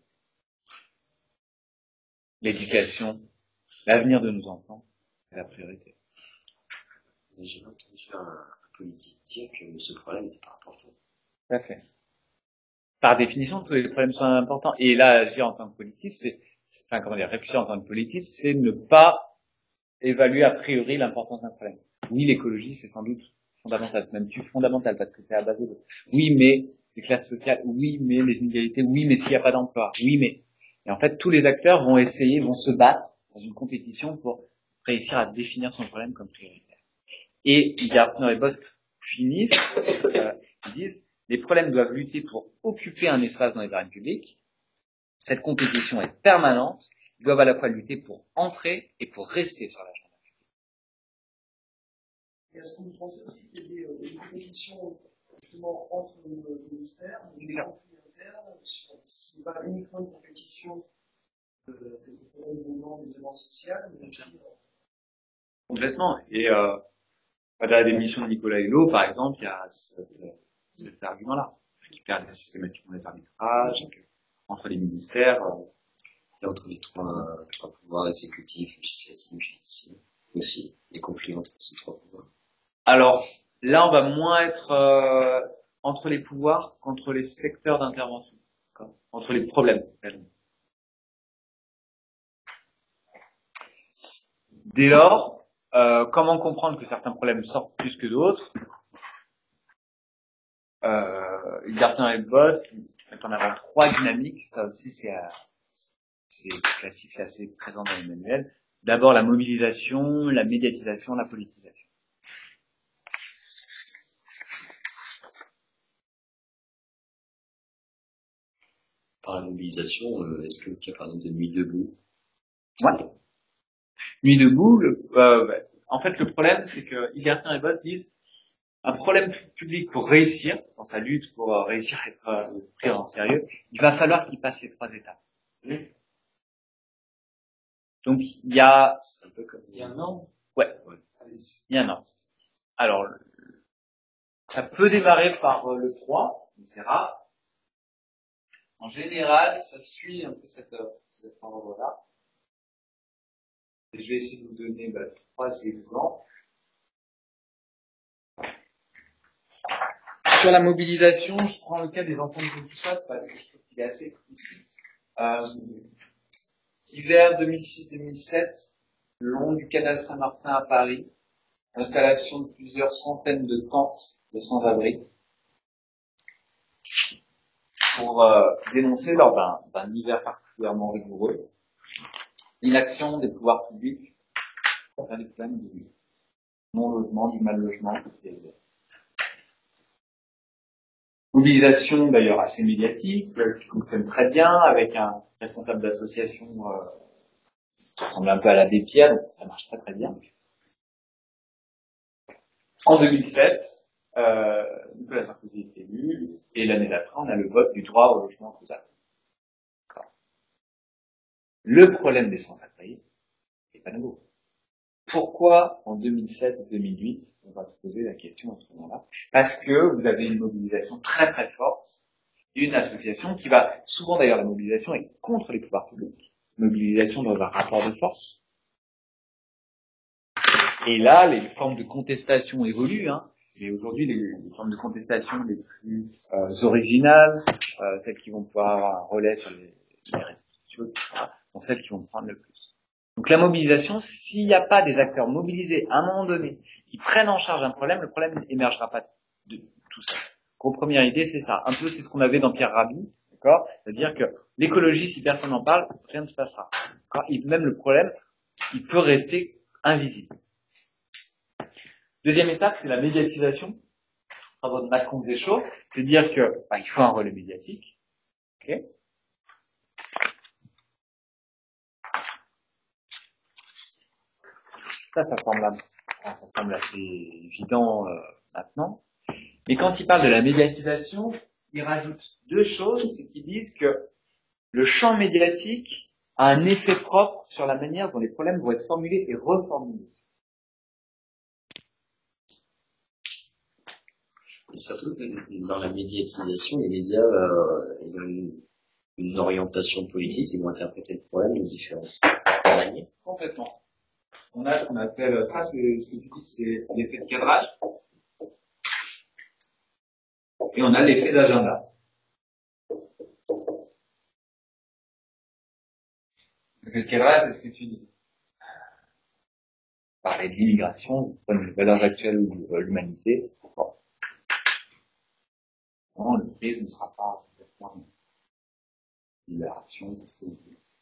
L'éducation, l'avenir de nos enfants, c'est la priorité. J'ai entendu un politique dire que ce problème n'était pas important. Tout à fait. Par définition, tous les problèmes sont importants. Et là, agir en tant que politiste, réfléchir en tant que politiste, c'est ne pas évaluer a priori l'importance d'un problème. Oui, l'écologie, c'est sans doute fondamental, c'est même plus fondamental parce que c'est à base de. Oui, mais les classes sociales, oui, mais les inégalités, oui, mais s'il n'y a pas d'emploi, oui, mais. Et en fait, tous les acteurs vont se battre dans une compétition pour réussir à définir son problème comme prioritaire. Et Gartner et Bosk finissent, ils disent, les problèmes doivent lutter pour occuper un espace dans les arènes publiques. Cette compétition est permanente. Ils doivent à la fois lutter pour entrer et pour rester sur l'agenda. Et est-ce que vous pensez aussi qu'il y a des compétitions justement entre les ministères, des conflits internes, c'est pas uniquement une compétition des demandes sociales, mais aussi. Complètement. Et dans la démission de Nicolas Hulot, par exemple, il y a cet argument-là, qui perd systématiquement les arbitrages, entre les ministères. Et entre les trois pouvoirs exécutifs, législatifs, judiciaires, aussi, des conflits entre ces trois pouvoirs. Alors, là, on va moins être entre les pouvoirs qu'entre les secteurs d'intervention, entre les problèmes. Dès lors, comment comprendre que certains problèmes sortent plus que d'autres? Gartner et Bosk mettent en avant trois dynamiques. Ça aussi, c'est classique, c'est assez présent dans les manuels. D'abord, la mobilisation, la médiatisation, la politisation. Par la mobilisation, est-ce que le cas, par exemple, de Nuit debout? Ouais. Nuit debout, en fait, le problème, c'est que Higginson et Boss disent un problème public pour réussir, dans sa lutte pour réussir à être pris en sérieux, il va falloir qu'il passe les 3 étapes. Donc, il y a un an. Ouais. Il y a un an. Alors, ça peut démarrer par le 3, mais c'est rare. En général, ça suit un peu cet ordre-là. Et je vais essayer de vous donner 3 exemples. Sur la mobilisation, je prends le cas des enfants de Toussat parce que je trouve qu'il est assez explicite. Hiver 2006-2007, le long du canal Saint-Martin à Paris, installation de plusieurs centaines de tentes de sans-abri pour dénoncer lors d'un hiver particulièrement rigoureux l'inaction des pouvoirs publics contre les problèmes du non-logement, du mal-logement. Mobilisation d'ailleurs assez médiatique, qui fonctionne très bien, avec un responsable d'association qui ressemble un peu à l'abbé Pierre, donc ça marche très très bien. En 2007, Nicolas Sarkozy est élu, et l'année d'après, on a le vote du droit au logement total. Le problème des sans-abri n'est pas nouveau. Pourquoi en 2007 et 2008, on va se poser la question à ce moment-là? Parce que vous avez une mobilisation très très forte, une association qui va, souvent d'ailleurs la mobilisation est contre les pouvoirs publics, mobilisation dans un rapport de force. Et là, les formes de contestation évoluent, mais aujourd'hui, les formes de contestation les plus originales, celles qui vont pouvoir avoir un relais sur les réseaux sociaux, etc., sont celles qui vont prendre le plus. Donc la mobilisation, s'il n'y a pas des acteurs mobilisés à un moment donné qui prennent en charge un problème, le problème n'émergera pas de tout ça. Donc, première idée, c'est ça. Un peu, c'est ce qu'on avait dans Pierre Rabhi, d'accord? C'est-à-dire que l'écologie, si personne n'en parle, rien ne se passera. Même le problème, il peut rester invisible. Deuxième étape, c'est la médiatisation. Travaux de Macron-Zéchaud, c'est dire que il faut un relais médiatique. Okay. Ça semble assez évident maintenant. Mais quand il parle de la médiatisation, il rajoute 2 choses, c'est qu'ils disent que le champ médiatique a un effet propre sur la manière dont les problèmes vont être formulés et reformulés. Et surtout, dans la médiatisation, les médias ont une orientation politique, ils vont interpréter le problème de différentes manières. Complètement. On a ce qu'on appelle, ça c'est ce que tu dis, c'est l'effet de cadrage. Et on a l'effet d'agenda. L'effet de cadrage, c'est ce que tu dis. Parler de l'immigration, les valeurs actuelles de l'humanité. Non, le prisme ne sera pas complètement une libération, parce que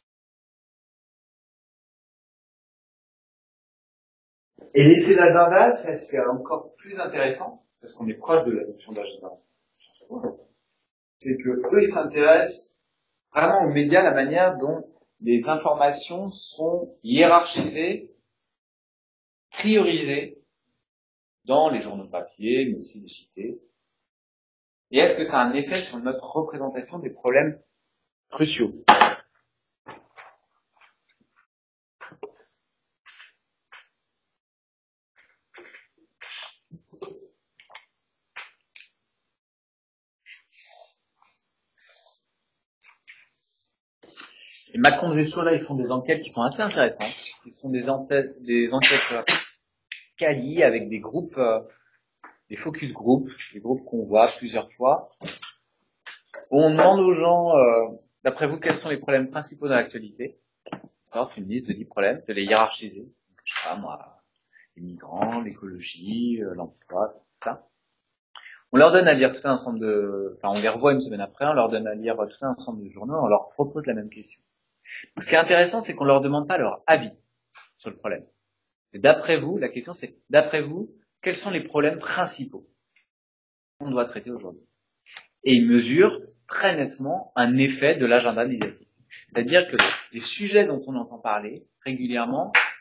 et l'effet d'agenda, c'est encore plus intéressant, parce qu'on est proche de la notion d'agenda. C'est que eux, ils s'intéressent vraiment aux médias, la manière dont les informations sont hiérarchisées, priorisées dans les journaux papier, mais aussi les cités. Et est-ce que ça a un effet sur notre représentation des problèmes cruciaux? Et Macron-Zéchaud, là, ils font des enquêtes qui sont assez intéressantes. Ils font des enquêtes quali avec des groupes, des focus groups, des groupes qu'on voit plusieurs fois. On demande aux gens, d'après vous, quels sont les problèmes principaux dans l'actualité? Sortent une liste de 10 problèmes, de les hiérarchiser. Je sais pas, moi, les migrants, l'écologie, l'emploi, tout ça. On leur donne à lire tout un ensemble on les revoit une semaine après, on leur donne à lire tout un ensemble de journaux, on leur propose la même question. Ce qui est intéressant, c'est qu'on leur demande pas leur avis sur le problème. Et d'après vous, la question c'est, d'après vous, quels sont les problèmes principaux qu'on doit traiter aujourd'hui? Et ils mesurent très nettement un effet de l'agenda médiatique. C'est-à-dire que les sujets dont on entend parler régulièrement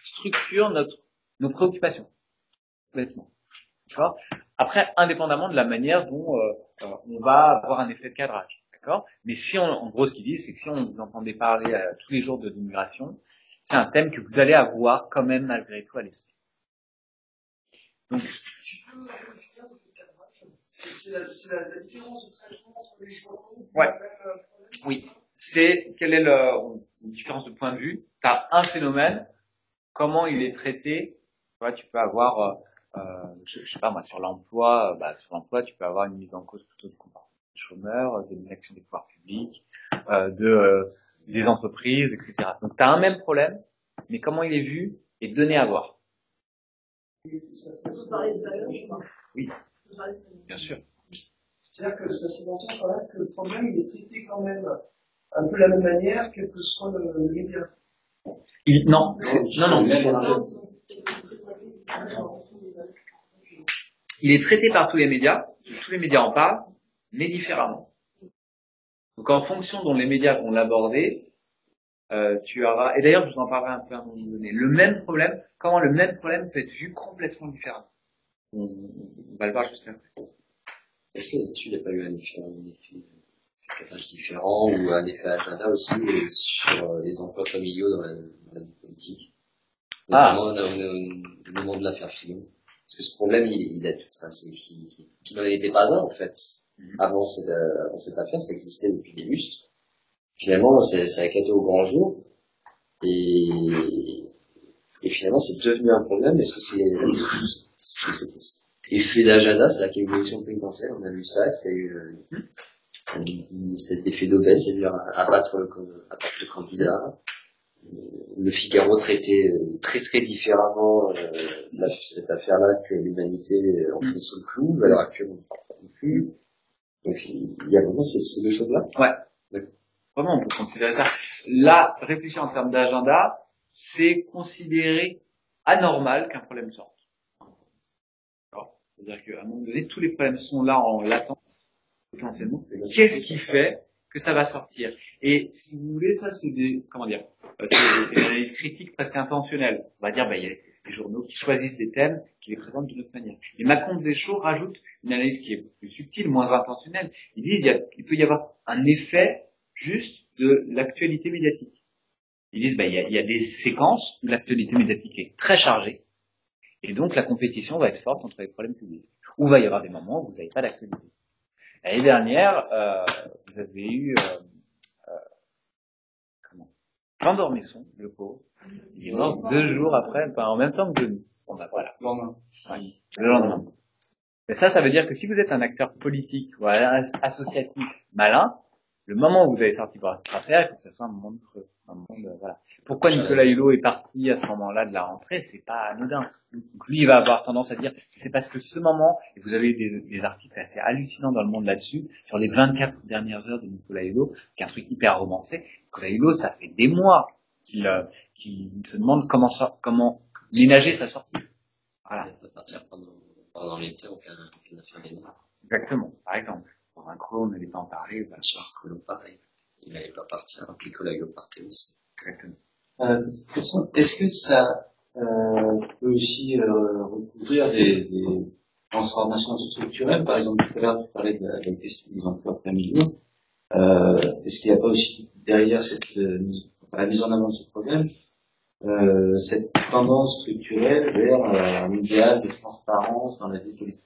structure nos préoccupations. Complètement. D'accord. Après, indépendamment de la manière dont on va avoir un effet de cadrage. D'accord. Mais si en gros, ce qu'ils disent, c'est que si on vous entendait parler tous les jours de l'immigration, c'est un thème que vous allez avoir quand même malgré tout à l'esprit. Donc, Tu peux définir le cadrage. C'est la différence de traitement entre les journaux. Ouais. Oui. C'est quelle est la différence de point de vue. Tu as un phénomène, comment il est traité. Tu vois, tu peux avoir, je sais pas moi, sur l'emploi, tu peux avoir une mise en cause plutôt de comportement des chômeurs, de l'inaction des pouvoirs publics, des entreprises, etc. Donc tu as un même problème, mais comment il est vu et donné à voir. On peut parler de valeur, je crois. Oui, bien sûr. C'est-à-dire que ça sous-entend quand même que le problème il est traité quand même un peu de la même manière, quel que soit le média. Non. Il est traité par tous les médias en parlent, mais différemment. Donc en fonction dont les médias vont l'aborder, tu auras, et d'ailleurs je vous en parlerai un peu à un moment donné, comment le même problème peut être vu complètement différemment. On va le voir juste après. Est-ce que là-dessus, il n'y a pas eu un effet cadrage différent ou un effet agenda aussi sur les emplois familiaux dans la vie politique, notamment au moment de l'affaire Fillon? Parce que ce problème, il a tout ça, qui n'en était pas un en fait. Avant cette affaire, ça existait depuis des lustres. Finalement, ça a éclaté au grand jour et finalement, c'est devenu un problème. Est-ce que c'est effet d'agenda, c'est-à-dire qu'il y a eu une élection présidentielle, on a vu ça, c'était une espèce d'effet d'aubaine, c'est-à-dire abattre le candidat. Le Figaro traitait très très différemment cette affaire-là que l'humanité enfonce le clou, à l'heure actuelle on ne parle pas non plus. Donc il y a vraiment ces deux choses-là. Ouais. D'accord. Vraiment, on peut considérer ça. Là, réfléchir en termes d'agenda, c'est considérer anormal qu'un problème sorte. C'est-à-dire qu'à un moment donné, tous les problèmes sont là en latence, potentiellement. Qu'est-ce qui fait que ça va sortir? Et si vous voulez, ça, c'est une analyse critique presque intentionnelle. On va dire, il y a des journaux qui choisissent des thèmes, qui les présentent d'une autre manière. Et Macon Zéchaud rajoute une analyse qui est plus subtile, moins intentionnelle. Ils disent, il peut y avoir un effet juste de l'actualité médiatique. Ils disent, il y a des séquences où l'actualité médiatique est très chargée. Et donc, la compétition va être forte entre les problèmes publics. Ou va y avoir des moments où vous n'avez pas d'actualité. L'année dernière, vous avez eu, Jean d'Ormesson, le pauvre. Il est mort 2 jours après, en même temps que Denis. Bon, voilà. Le lendemain. Et ça veut dire que si vous êtes un acteur politique ou associatif malin, le moment où vous avez sorti votre affaire, il faut que ce soit un moment de creux. Voilà. Pourquoi Nicolas Hulot est parti à ce moment-là de la rentrée, c'est pas anodin. Donc lui, il va avoir tendance à dire, c'est parce que ce moment, et vous avez des articles assez hallucinants dans le monde là-dessus, sur les 24 dernières heures de Nicolas Hulot, qui est un truc hyper romancé. Nicolas Hulot, ça fait des mois qu'il se demande comment ménager sa sortie. Voilà. Il va partir pendant l'été, aucun affaire bénin. Exactement, par exemple. Dans un creux, on n'allait pas en parler. Voilà. Sur Colomb, pareil. Il n'allait pas partir, alors que les collègues partaient aussi. Exactement. De toute façon, est-ce que ça peut aussi recouvrir des transformations structurelles? Par exemple, tout à l'heure, tu parlais de la question des emplois familiaux. Est-ce qu'il n'y a pas aussi derrière la mise en avant de ce problème cette tendance structurelle vers un idéal de transparence dans la vie politique?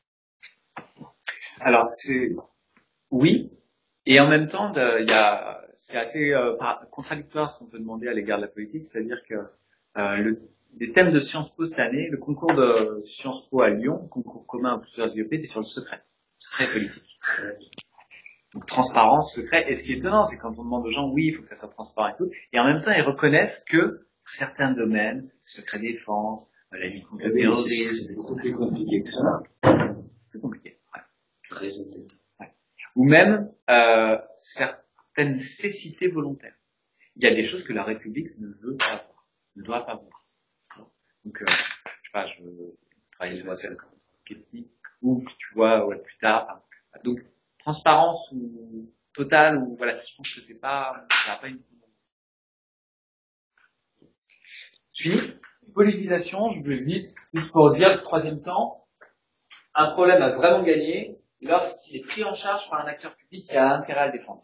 Alors, oui, et en même temps, c'est assez contradictoire ce qu'on peut demander à l'égard de la politique, c'est-à-dire que les thèmes de Sciences Po cette année, le concours de Sciences Po à Lyon, concours commun à plusieurs IEP, c'est sur le secret politique. Donc transparence, secret, et ce qui est étonnant, c'est quand on demande aux gens, oui, il faut que ça soit transparent et tout, et en même temps, ils reconnaissent que certains domaines, le secret défense, la lutte contre le terrorisme, c'est beaucoup plus compliqué que ça. plus compliqué. Raisonner. Ou même certaines cécités volontaires. Il y a des choses que la République ne veut pas avoir, ne doit pas avoir. Donc, je sais pas, je veux travailler sur la technique, ou tu vois, plus tard. Donc, transparence ou totale, ou voilà, je pense que ça n'a pas une. Je finis. Politisation, je vais vite, juste pour dire, troisième temps, un problème a vraiment gagné lorsqu'il est pris en charge par un acteur public qui a intérêt à le défendre.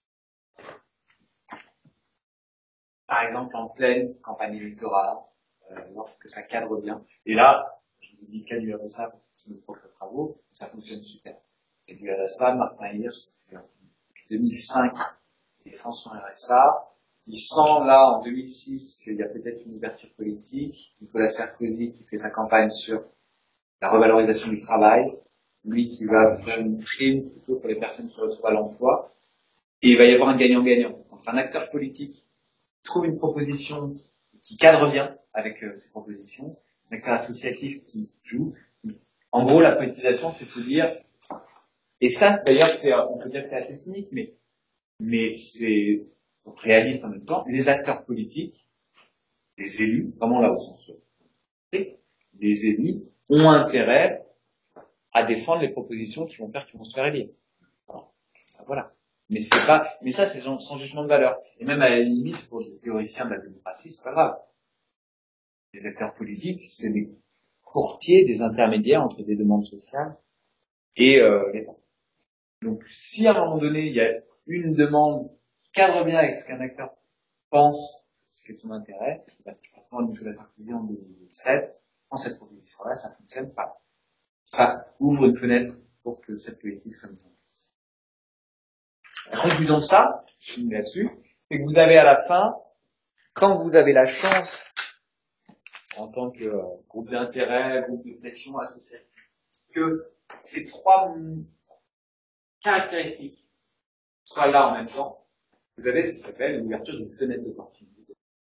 Par exemple, en pleine campagne électorale, lorsque ça cadre bien. Et là, je vous dis qu'à du RSA parce que c'est nos propres travaux, ça fonctionne super. Et du RSA, Martin Hirsch, depuis 2005, il défend son RSA. Il sent là, en 2006, qu'il y a peut-être une ouverture politique. Nicolas Sarkozy qui fait sa campagne sur la revalorisation du travail. Lui qui va faire une prime plutôt pour les personnes qui retrouvent à l'emploi. Et il va y avoir un gagnant-gagnant. Entre un acteur politique qui trouve une proposition qui cadre bien avec ses propositions, un acteur associatif qui joue. En gros, la politisation, c'est se dire, et ça, d'ailleurs, on peut dire que c'est assez cynique, mais c'est réaliste en même temps, les acteurs politiques, les élus, vraiment là au sens les élus ont intérêt à défendre les propositions qui vont se faire élire. Voilà. Mais ça c'est sans jugement de valeur. Et même à la limite, pour les théoriciens de la démocratie, c'est pas grave. Les acteurs politiques, c'est des courtiers, des intermédiaires entre des demandes sociales et l'État. Donc, si à un moment donné, il y a une demande qui cadre bien avec ce qu'un acteur pense, ce qui est son intérêt, typiquement Nicolas Sarkozy en 2007, dans cette proposition-là, ça fonctionne pas. Ça ouvre une fenêtre pour que cette politique soit mise en place. La conclusion de ça, je finis là-dessus, c'est que vous avez à la fin, quand vous avez la chance, en tant que groupe d'intérêt, groupe de pression associatif, que ces trois caractéristiques soient là en même temps, vous avez ce qui s'appelle l'ouverture d'une fenêtre d'opportunité.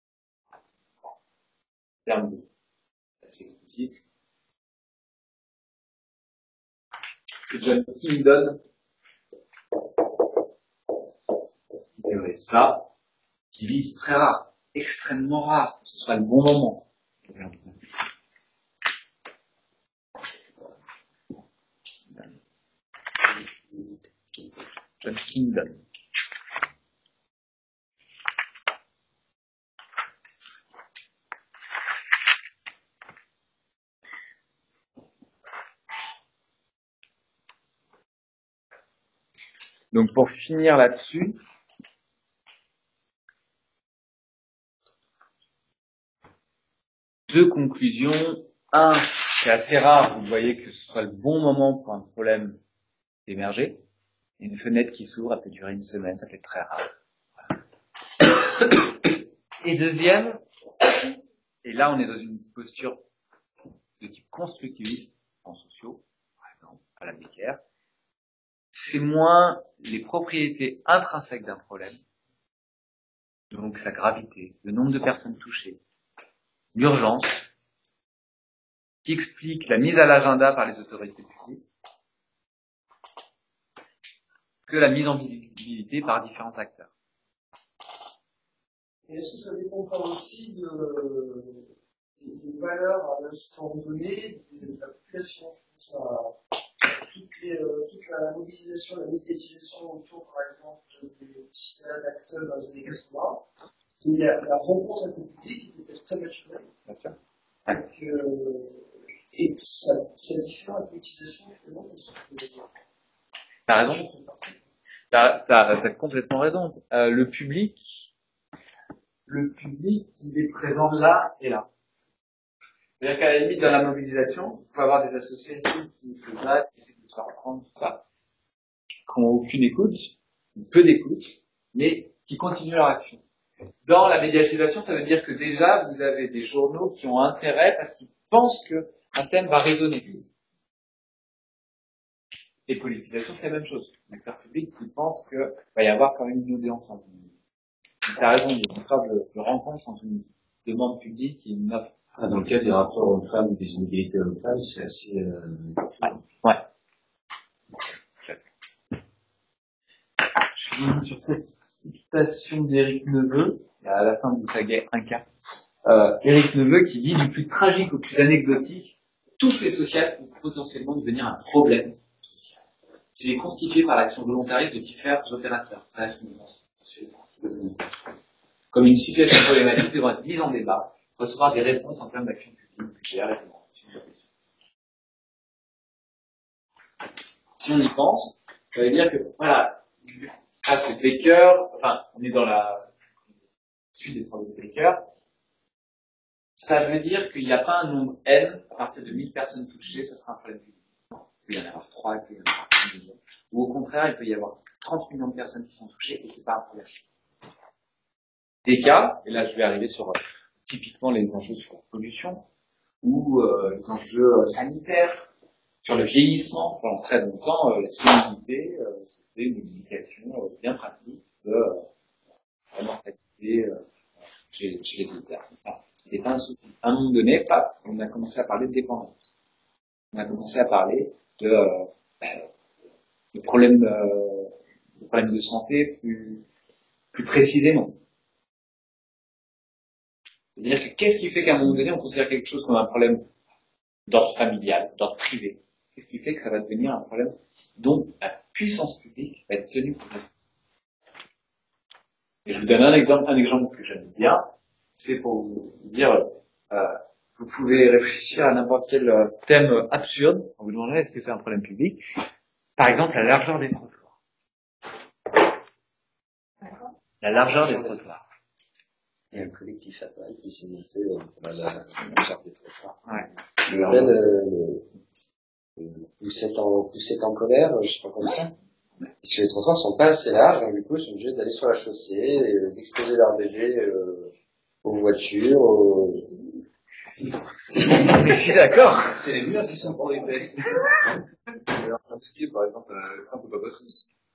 Terme assez explicite. C'est John Kingdon qui dirait ça, qui vise très rare, extrêmement rare, que ce soit le bon moment. John Kingdon. Donc pour finir là-dessus, deux conclusions. Un, c'est assez rare, vous voyez que ce soit le bon moment pour un problème d'émerger. Une fenêtre qui s'ouvre, elle peut durer une semaine, ça fait très rare. Et deuxième, et là on est dans une posture de type constructiviste, en sociaux, par exemple, à la Becker, c'est moins les propriétés intrinsèques d'un problème, donc sa gravité, le nombre de personnes touchées, l'urgence, qui explique la mise à l'agenda par les autorités publiques, que la mise en visibilité par différents acteurs. Et est-ce que ça dépend pas aussi des valeurs à l'instant donné de la population? Je pense à toute la mobilisation, la médiatisation autour, par exemple, des citoyens d'acteurs dans les années 80. Et la rencontre avec le public était peut-être très maturée. Et ça diffère la politisation, finalement, parce que... T'as raison. T'as complètement raison. Le public, il est présent là et là. C'est-à-dire qu'à la limite, dans la mobilisation, vous pouvez avoir des associations qui se battent, qui essaient de se faire prendre tout ça, qui n'ont aucune écoute, ou peu d'écoute, mais qui continuent leur action. Dans la médiatisation, ça veut dire que déjà, vous avez des journaux qui ont intérêt parce qu'ils pensent qu'un thème va résonner. Et politisation, c'est la même chose. Un acteur public qui pense qu'il va y avoir quand même une audience. Tu as raison, il y a une histoire de rencontre entre une demande publique et une offre. Dans le cas des rapports hommes-femmes ou des inégalités hommes-femmes, c'est assez... Ouais. Je finis sur cette citation d'Éric Neveu, à la fin de Saguet 1K. Éric Neveu qui dit du plus tragique au plus anecdotique, tout fait social peut potentiellement devenir un problème social. C'est constitué par l'action volontariste de différents opérateurs, comme une situation problématique devant être mise en débat, recevoir des réponses en termes d'action publique, des recommandations. Si on y pense, ça veut dire que, voilà, ça c'est Baker, enfin, on est dans la suite des travaux de Baker. Ça veut dire qu'il n'y a pas un nombre N, à partir de 1000 personnes touchées, ça sera un problème public. Il peut y en avoir 3, il peut y en avoir 1 million. Ou au contraire, il peut y avoir 30 millions de personnes qui sont touchées et c'est pas un problème. Des cas, et là je vais arriver sur typiquement les enjeux sur la pollution, ou les enjeux sanitaires, sur le vieillissement. Pendant très longtemps, la sénilité, c'était une indication bien pratique de la mortalité chez les deux personnes. Enfin, c'était pas un souci. À un moment donné, on a commencé à parler de dépendance. On a commencé à parler de problèmes de santé plus précisément. C'est-à-dire que qu'est-ce qui fait qu'à un moment donné, on considère quelque chose comme un problème d'ordre familial, d'ordre privé? Qu'est-ce qui fait que ça va devenir un problème dont la puissance publique va être tenue pour responsable? Et je vous donne un exemple que j'aime bien, c'est pour vous dire, vous pouvez réfléchir à n'importe quel thème absurde, en vous demandant est-ce que c'est un problème public. Par exemple, la largeur des trottoirs. La largeur des trottoirs. Il y a un collectif à Paris qui s'est monté pour la largeur des trottoirs. Ouais. Ça s'appelle poussette en colère, je sais pas comme ça. Parce que les trottoirs sont pas assez larges, donc du coup ils sont obligés d'aller sur la chaussée, d'exposer leur bébé aux voitures. Je suis d'accord. C'est les murs qui sont pour épais. Alors, par exemple, ça, on peut pas passer.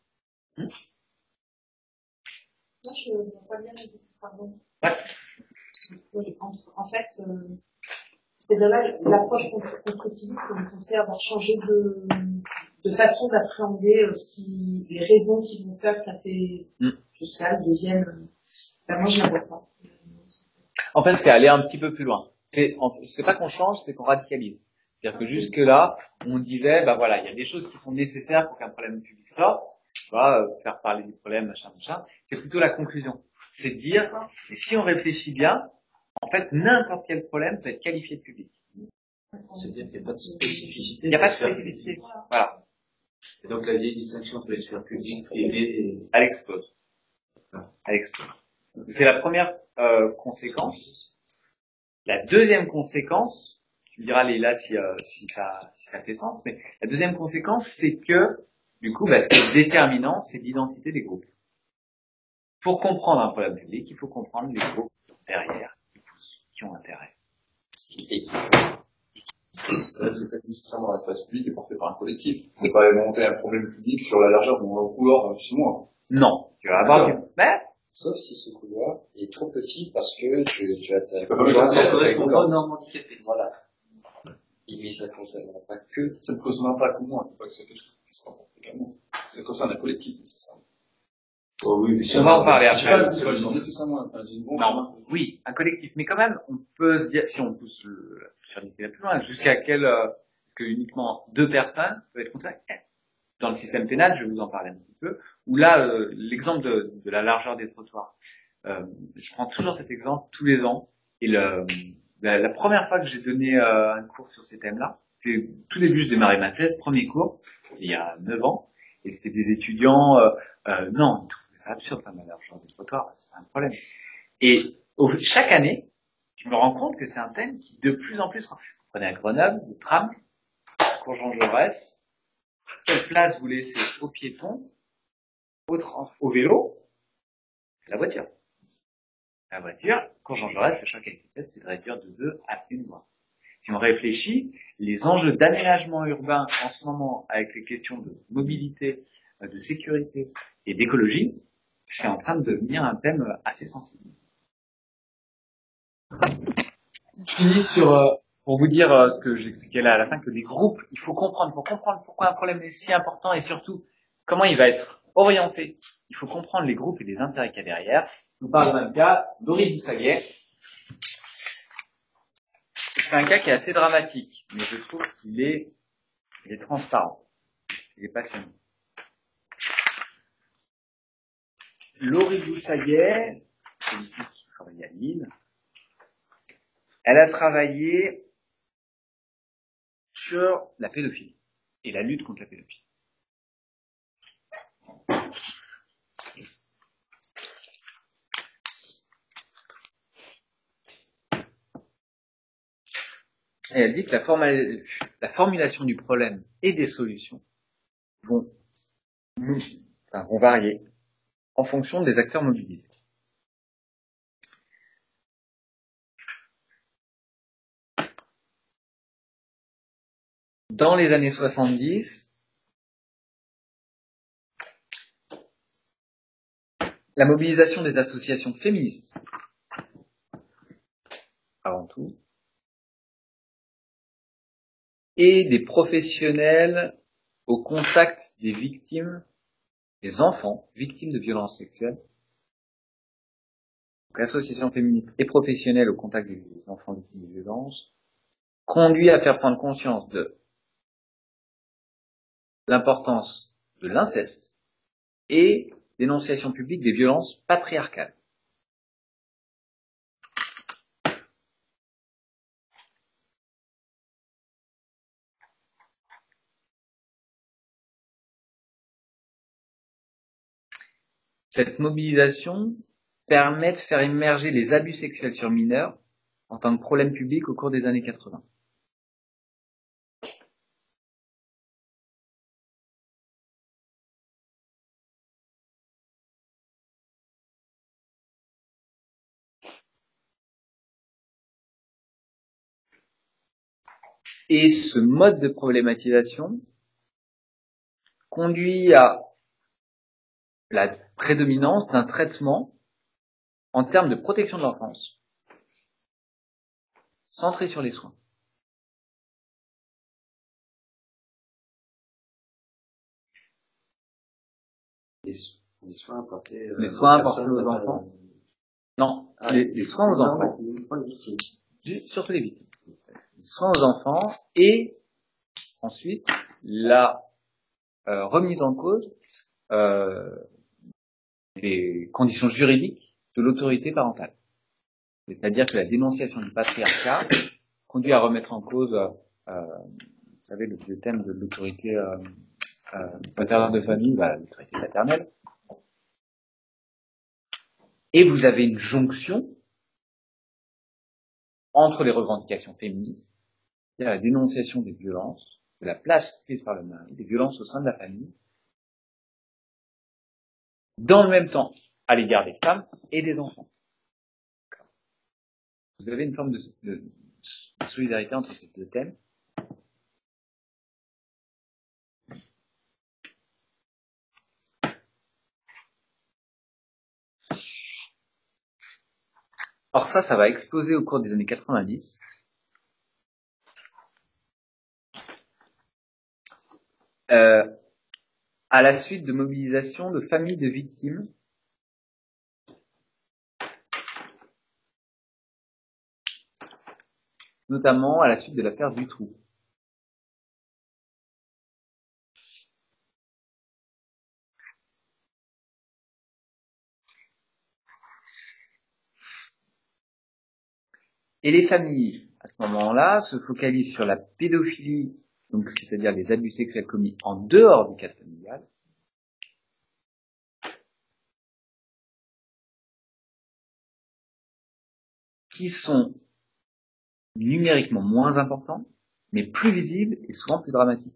Moi, je ne vois pas bien les pardon. Oui, en fait, c'est dommage, l'approche constructiviste, on est censé avoir changé de façon d'appréhender les raisons qui vont faire que la paix sociale devienne. Moi, je ne la vois pas. En fait, c'est aller un petit peu plus loin. C'est pas qu'on change, c'est qu'on radicalise. C'est-à-dire que jusque-là, on disait, bah voilà, il y a des choses qui sont nécessaires pour qu'un problème public sorte. Tu vois, faire parler du problème, machin. C'est plutôt la conclusion. C'est de dire, et si on réfléchit bien, en fait, n'importe quel problème peut être qualifié de public. C'est-à-dire qu'il n'y a pas de spécificité. Il n'y a pas de spécificité. Voilà. Et donc, la vieille distinction entre les sphères publiques et privées, elle explose. Elle explose. C'est la première conséquence. La deuxième conséquence, tu me diras Léla si ça fait sens, mais la deuxième conséquence, c'est que, du coup, ce qui est déterminant, c'est l'identité des groupes. Pour comprendre un problème public, il faut comprendre les groupes derrière, qui ont intérêt. Ça, c'est pas nécessairement l'espace public est porté par un collectif. Vous pouvez pas inventer un problème public sur la largeur d'un couloir chez moi. Non. Tu vas avoir sauf si ce couloir est trop petit parce que tu as ça correspond pas aux normes handicapées. Voilà. Et ça ne concerne pas que. Ça ne concerne pas que moi, il ne faut pas que c'est quelque chose qui se rapporte également. Ça concerne un collectif, nécessairement. Oh oui, mais on va en parler après. C'est pas nécessairement non, oui, un collectif. Mais quand même, on peut se dire, si on pousse l'absurdité la plus loin, jusqu'à quel, est-ce que uniquement 2 personnes peuvent être concernées? Dans le système pénal, je vais vous en parler un petit peu, où là, l'exemple de la largeur des trottoirs, je prends toujours cet exemple tous les ans, et la première fois que j'ai donné un cours sur ces thèmes-là, c'était tout début, je démarrais ma thèse, premier cours, il y a 9 ans, et c'était des étudiants, non, ils trouvaient ça absurde, la largeur des trottoirs, c'est un problème. Et chaque année, je me rends compte que c'est un thème qui de plus en plus, vous prenez à Grenoble, le tram, cours Jean Jaurès, quelle place vous laissez aux piétons, au vélo, la voiture. La voiture, cours Jean Jaurès, le choc avec vitesse, c'est de réduire de 2 à 1 voie. Si on réfléchit, les enjeux d'aménagement urbain en ce moment, avec les questions de mobilité, de sécurité et d'écologie, c'est en train de devenir un thème assez sensible. Je finis pour vous dire ce que j'expliquais là à la fin, que les groupes, il faut comprendre, pour comprendre pourquoi un problème est si important et surtout comment il va être orienté. Il faut comprendre les groupes et les intérêts qu'il y a derrière. Je vous parle d'un cas d'Henri Boussaguet. C'est un cas qui est assez dramatique, mais je trouve qu'il est transparent. Il est passionnant. Henri Boussaguet, c'est une fille qui travaille à Lille. Elle a travaillé sur la pédophilie et la lutte contre la pédophilie. Et elle dit que la formulation du problème et des solutions vont varier en fonction des acteurs mobilisés. Dans les années 70, la mobilisation des associations féministes, avant tout, et des professionnels au contact des victimes, des enfants victimes de violences sexuelles, donc associations féministes et professionnels au contact des enfants victimes de violences, conduit à faire prendre conscience de l'importance de l'inceste et dénonciation publique des violences patriarcales. Cette mobilisation permet de faire émerger les abus sexuels sur mineurs en tant que problème public au cours des années 80. Et ce mode de problématisation conduit à la prédominance d'un traitement en termes de protection de l'enfance, centré sur les soins. Les soins apportés, les soins apportés aux enfants. Non, les soins aux enfants. Surtout les victimes. Les soins aux enfants et ensuite la remise en cause des conditions juridiques de l'autorité parentale. C'est-à-dire que la dénonciation du patriarcat conduit à remettre en cause, vous savez, le thème de l'autorité paternelle de famille, l'autorité paternelle. Et vous avez une jonction entre les revendications féministes, c'est-à-dire la dénonciation des violences, de la place prise par le mari, des violences au sein de la famille, dans le même temps à l'égard des femmes et des enfants. Vous avez une forme de solidarité entre ces deux thèmes. Or ça va exploser au cours des années 90. À la suite de mobilisation de familles de victimes notamment à la suite de l'affaire Dutroux. Et les familles, à ce moment-là, se focalisent sur la pédophilie, donc c'est-à-dire les abus sexuels commis en dehors du cadre familial, qui sont numériquement moins importants, mais plus visibles et souvent plus dramatiques.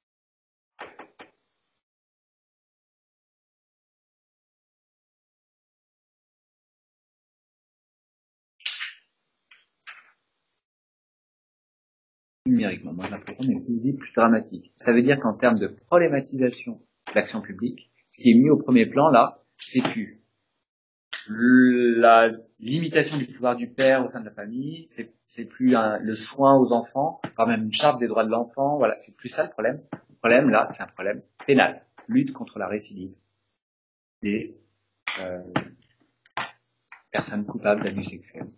Numériquement moins important, mais plus visible, plus dramatique. Ça veut dire qu'en termes de problématisation de l'action publique, ce qui est mis au premier plan là, c'est plus la limitation du pouvoir du père au sein de la famille, c'est plus le soin aux enfants, quand même une charte des droits de l'enfant, voilà, c'est plus ça le problème. Le problème là, c'est un problème pénal, lutte contre la récidive des personnes coupables d'abus sexuels.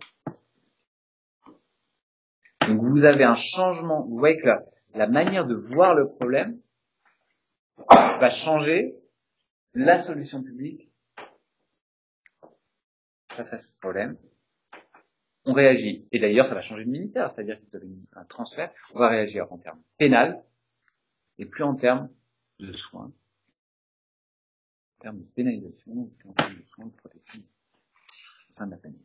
Donc vous avez un changement, vous voyez que la manière de voir le problème va changer la solution publique face à ce problème. on réagit. Et d'ailleurs, ça va changer de ministère, c'est-à-dire que vous avez un transfert, on va réagir en termes pénal et plus en termes de soins, en termes de pénalisation, et plus en termes de soins de protection au sein de la famille.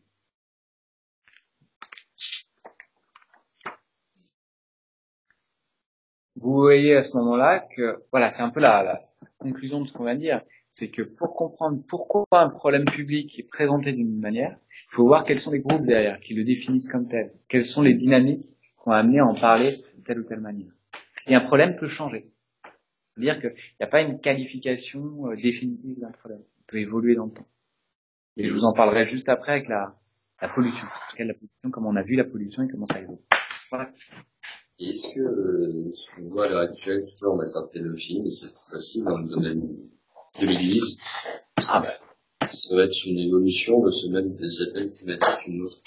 Vous voyez à ce moment-là que, voilà, c'est un peu la conclusion de ce qu'on va dire, c'est que pour comprendre pourquoi un problème public est présenté d'une manière, il faut voir quels sont les groupes derrière qui le définissent comme tel, quelles sont les dynamiques qui ont amené à en parler de telle ou telle manière. Et un problème peut changer. C'est-à-dire qu'il n'y a pas une qualification définitive d'un problème. Il peut évoluer dans le temps. Et je vous en parlerai juste après avec la pollution. En tout cas, la pollution, comment on a vu la pollution et comment ça évolue. Voilà. Est-ce que ce qu'on voit à l'heure actuelle, toujours en matière de pédophilie, mais cette fois-ci dans le domaine de l'Église, ça va être une évolution de ce même des appels thématiques une autre?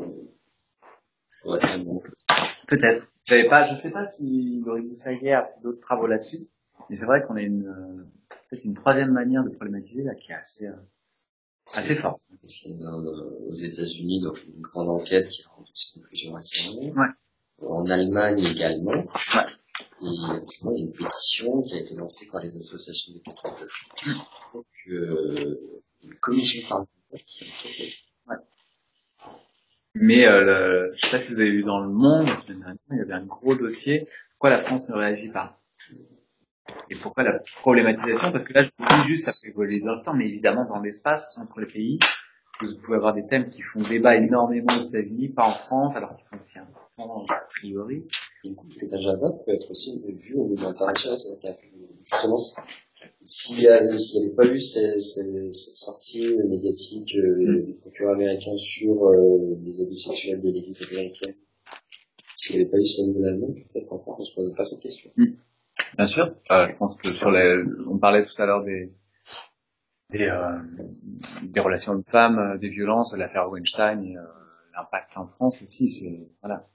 Peut-être. Je sais pas si Loris Boussaguet a fait d'autres travaux là-dessus, mais c'est vrai qu'on a peut-être une troisième manière de problématiser là qui est assez forte. Parce qu'il y a aux États-Unis donc une grande enquête qui a rendu ses conclusions récemment. Ouais. En Allemagne également. Ouais. Et récemment, il y a une pétition qui a été lancée par les associations de catholiques de France. Donc, une commission parlementaire qui a enquêté. Ouais. Mais je sais pas si vous avez vu dans Le Monde, la semaine dernière, il y avait un gros dossier. Pourquoi la France ne réagit pas? Et pourquoi la problématisation? Parce que là, je vous dis juste, ça peut évoluer dans le temps, mais évidemment, dans l'espace, entre les pays, vous pouvez avoir des thèmes qui font débat énormément aux États-Unis, pas en France, alors qu'ils sont aussi importants, a priori. Du coup, cet agenda peut être aussi vu au niveau international, c'est-à-dire que, justement, s'il n'y avait pas eu cette sortie médiatique du procureur américain sur les abus sexuels de l'Église américaine, s'il n'y avait pas eu celle de l'Allemagne, peut-être qu'en France, on se poserait pas cette question. Bien sûr. Je pense que on parlait tout à l'heure des relations hommes-femmes, des violences, de l'affaire Weinstein et l'impact en France aussi, voilà.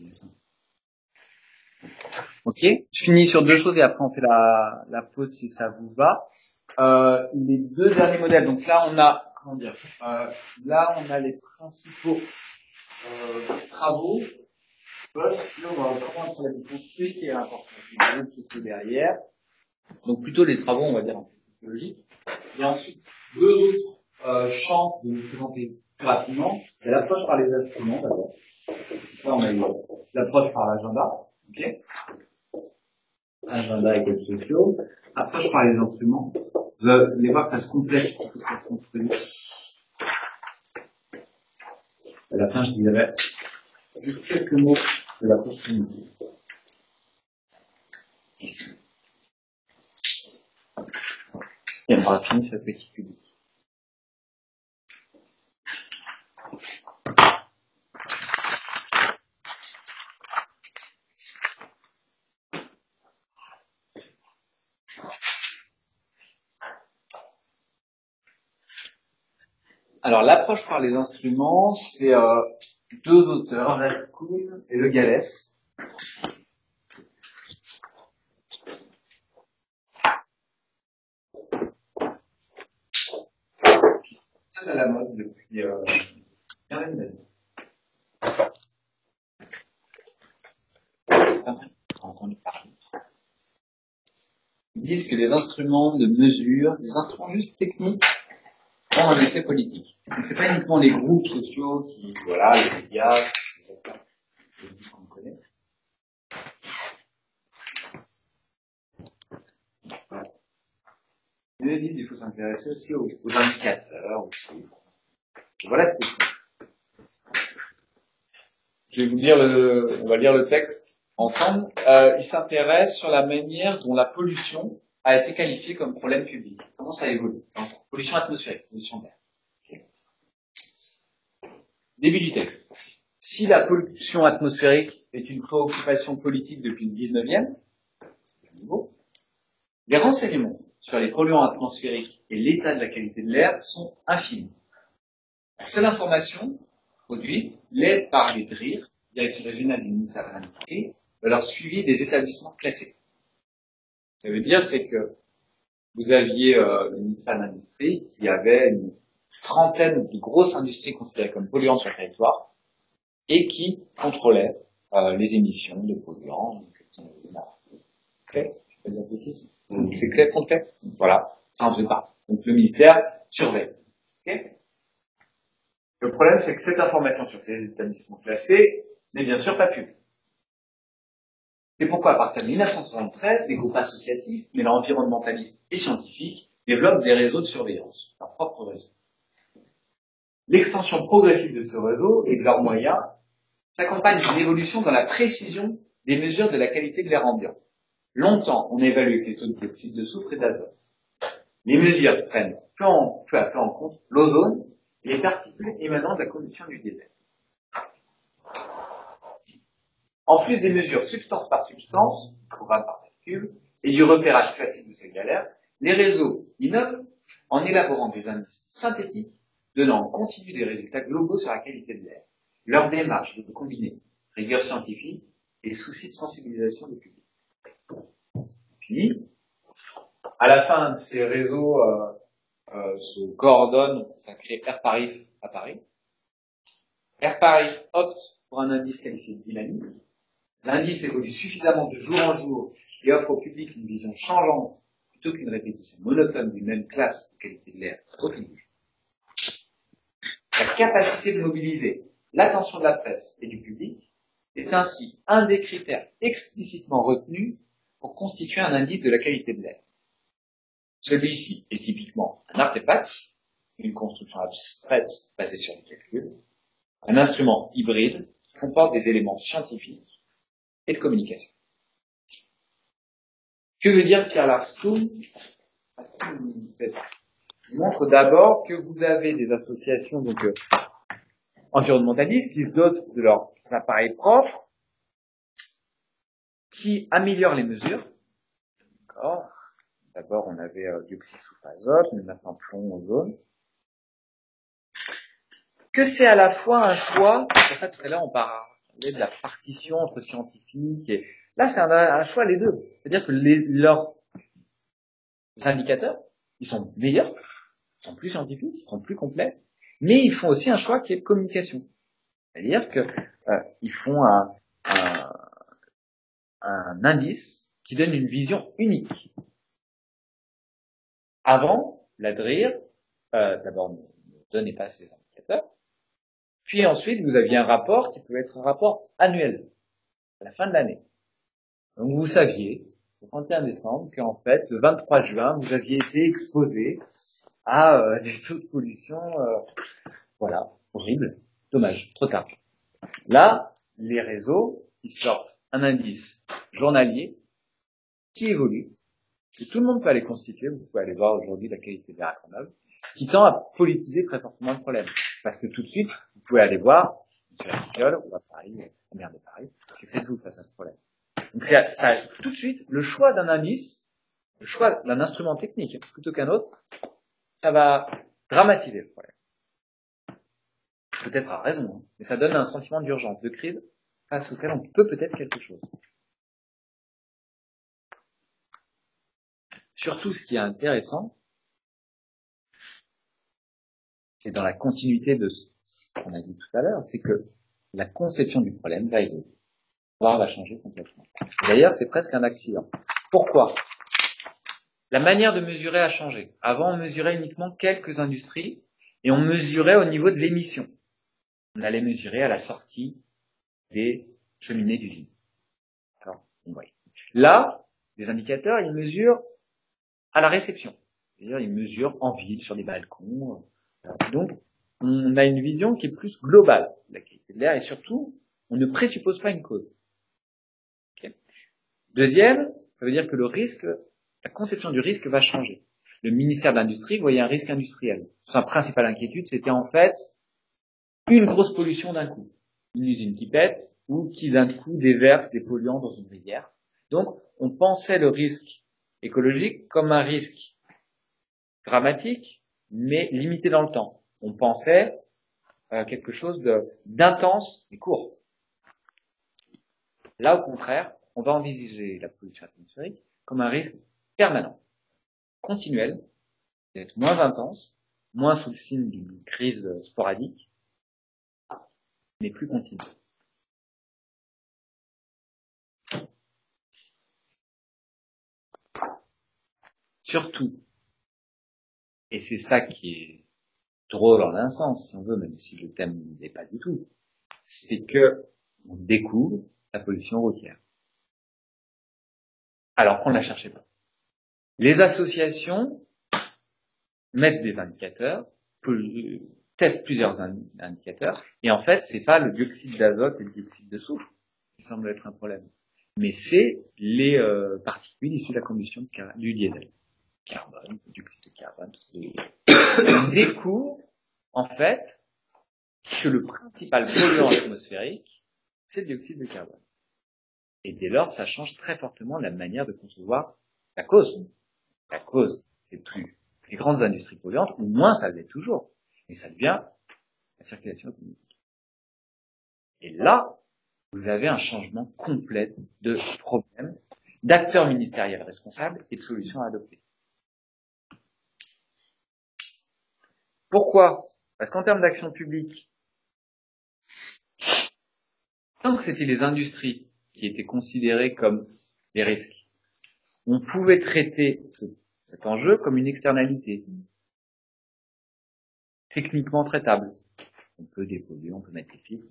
Ok. Je finis sur deux choses et après on fait la pause si ça vous va. Les deux derniers modèles. Donc là on a, là on a les principaux travaux sur comment un problème construit qui est important. Les groupes sociaux derrière. Donc plutôt des travaux, on va dire, en psychologie. Et ensuite, deux autres champs de vous présenter plus rapidement. C'est l'approche par les instruments, d'abord. Là, on a eu l'approche par l'agenda. Ok. Agenda et groupes sociaux. Approche par les instruments. Vous allez voir que ça se complète pour que ça se construise. À la fin, je dirais juste quelques mots de l'approche cognitive. Et on va finir sur le petit public. Alors, l'approche par les instruments, c'est deux auteurs, Kuhn et Le Gallès. Très à la mode depuis bien des années. C'est pas mal, on a entendu parler. Ils disent que les instruments de mesure, les instruments juste techniques, ont un effet politique. Donc c'est pas uniquement les groupes sociaux qui, voilà, les médias, les auteurs politiques qu'on connaît. Voilà. Ils disent qu'il faut s'intéresser aussi aux indicateurs, aux chiffres. Voilà ce qu'ils font. Je vais vous dire on va lire le texte ensemble. Il s'intéresse sur la manière dont la pollution a été qualifiée comme problème public. Comment ça évolue? Pollution atmosphérique, pollution d'air. Okay. Début du texte. Si la pollution atmosphérique est une préoccupation politique depuis le 19e, c'est nouveau, les renseignements sur les polluants atmosphériques et l'état de la qualité de l'air sont infimes. Cette information produite l'aide par les DRIR, Direction régionale du ministère de l'Industrie, de leur suivi des établissements classés. Ça veut dire, c'est que vous aviez le ministère de l'Industrie qui avait une trentaine de grosses industries considérées comme polluantes sur le territoire. et qui contrôlait les émissions de polluants. Ok, je peux dire de bêtises. C'est clair, concret. Voilà, ça en faisait pas. Donc le ministère surveille. Ok. Le problème, c'est que cette information sur ces établissements classés n'est bien sûr pas publique. C'est pourquoi, à partir de 1973, des groupes associatifs, mêlant environnementalistes et scientifiques, développent des réseaux de surveillance, leur propre réseau. L'extension progressive de ce réseau et de leurs moyens s'accompagne d'une évolution dans la précision des mesures de la qualité de l'air ambiant. Longtemps, on a évalué les taux de dioxyde de soufre et d'azote. Les mesures prennent peu à peu en compte l'ozone et les particules émanant de la combustion du diesel. En plus des mesures substance par substance, microgrammes par particule, et du repérage classique de ces galères, les réseaux innovent en élaborant des indices synthétiques donnant en continu des résultats globaux sur la qualité de l'air. Leur démarche de combiner rigueur scientifique et souci de sensibilisation du public. Puis, à la fin, ces réseaux se coordonnent, ça crée Air Paris à Paris. Air Paris opte pour un indice qualifié de dynamique. L'indice évolue suffisamment de jour en jour et offre au public une vision changeante plutôt qu'une répétition monotone d'une même classe de qualité de l'air au fil du jour. La capacité de mobiliser l'attention de la presse et du public est ainsi un des critères explicitement retenus pour constituer un indice de la qualité de l'air. Celui-ci est typiquement un artefact, une construction abstraite basée sur le calcul, un instrument hybride qui comporte des éléments scientifiques et de communication. Que veut dire Pierre Larston? Je montre d'abord que vous avez des associations environnementalistes qui se dotent de leurs appareils propres, qui améliorent les mesures. D'accord. D'abord, on avait dioxyde soufre azote, on a maintenant plomb, ozone. Que c'est à la fois un choix, c'est pour ça tout à l'heure on parlait de la partition entre scientifiques et là c'est un choix les deux. C'est-à-dire que leurs indicateurs, ils sont meilleurs, ils sont plus scientifiques, ils sont plus complets, mais ils font aussi un choix qui est de communication. C'est-à-dire que ils font un indice qui donne une vision unique. Avant, la DRIR, d'abord ne donnait pas ces indicateurs, puis ensuite vous aviez un rapport qui pouvait être un rapport annuel, à la fin de l'année. Donc vous saviez, au 31 décembre, qu'en fait, le 23 juin, vous aviez été exposé à des taux de pollution, voilà, horrible, dommage, trop tard. Là, les réseaux, ils sortent un indice journalier qui évolue, que tout le monde peut aller constituer, vous pouvez aller voir aujourd'hui la qualité de l'air à Grenoble, qui tend à politiser très fortement le problème. Parce que tout de suite, vous pouvez aller voir, sur la Picole, ou à Paris, la mer de Paris, que faites-vous face à ce problème. Donc ça, tout de suite, le choix d'un indice, le choix d'un instrument technique plutôt qu'un autre, ça va dramatiser le problème. Peut-être à raison, hein, mais ça donne un sentiment d'urgence, de crise, face auquel on peut peut-être quelque chose. Surtout, ce qui est intéressant, c'est dans la continuité de ce qu'on a dit tout à l'heure, c'est que la conception du problème va évoluer, voire va changer complètement. D'ailleurs, c'est presque un accident. Pourquoi ? La manière de mesurer a changé. Avant, on mesurait uniquement quelques industries et on mesurait au niveau de l'émission. On allait mesurer à la sortie des cheminées d'usine. Là, les indicateurs, ils mesurent à la réception. C'est-à-dire, ils mesurent en ville, sur des balcons. Donc, on a une vision qui est plus globale de la qualité de l'air et surtout, on ne présuppose pas une cause. Okay. Deuxième, ça veut dire que le risque, la conception du risque va changer. Le ministère de l'Industrie voyait un risque industriel. Sa principale inquiétude, c'était en fait une grosse pollution d'un coup. Une usine qui pète ou qui d'un coup déverse des polluants dans une rivière. Donc, on pensait le risque écologique comme un risque dramatique, mais limité dans le temps. On pensait quelque chose d'intense et court. Là, au contraire, on va envisager la pollution atmosphérique comme un risque permanent, continuel, d'être moins intense, moins sous le signe d'une crise sporadique, n'est plus continu. Surtout, et c'est ça qui est drôle en un sens, si on veut, même si le thème n'est pas du tout, c'est que on découvre la pollution routière. Alors qu'on ne la cherchait pas. Les associations mettent des indicateurs, testent plusieurs indicateurs, et en fait, c'est pas le dioxyde d'azote et le dioxyde de soufre qui semble être un problème, mais c'est les particules issues de la combustion du diesel. Carbone, dioxyde de carbone, on découvre, en fait, que le principal polluant atmosphérique, c'est le dioxyde de carbone. Et dès lors, ça change très fortement la manière de concevoir la cause. La cause, c'est plus les grandes industries polluantes, ou moins ça l'est toujours. Et ça devient la circulation automobilisée. Et là, vous avez un changement complet de problème, d'acteurs ministériels responsables et de solutions à adopter. Pourquoi? Parce qu'en termes d'action publique, tant que c'était les industries qui étaient considérées comme des risques, on pouvait traiter cet enjeu comme une externalité, techniquement traitable. On peut dépolluer, on peut mettre des filtres,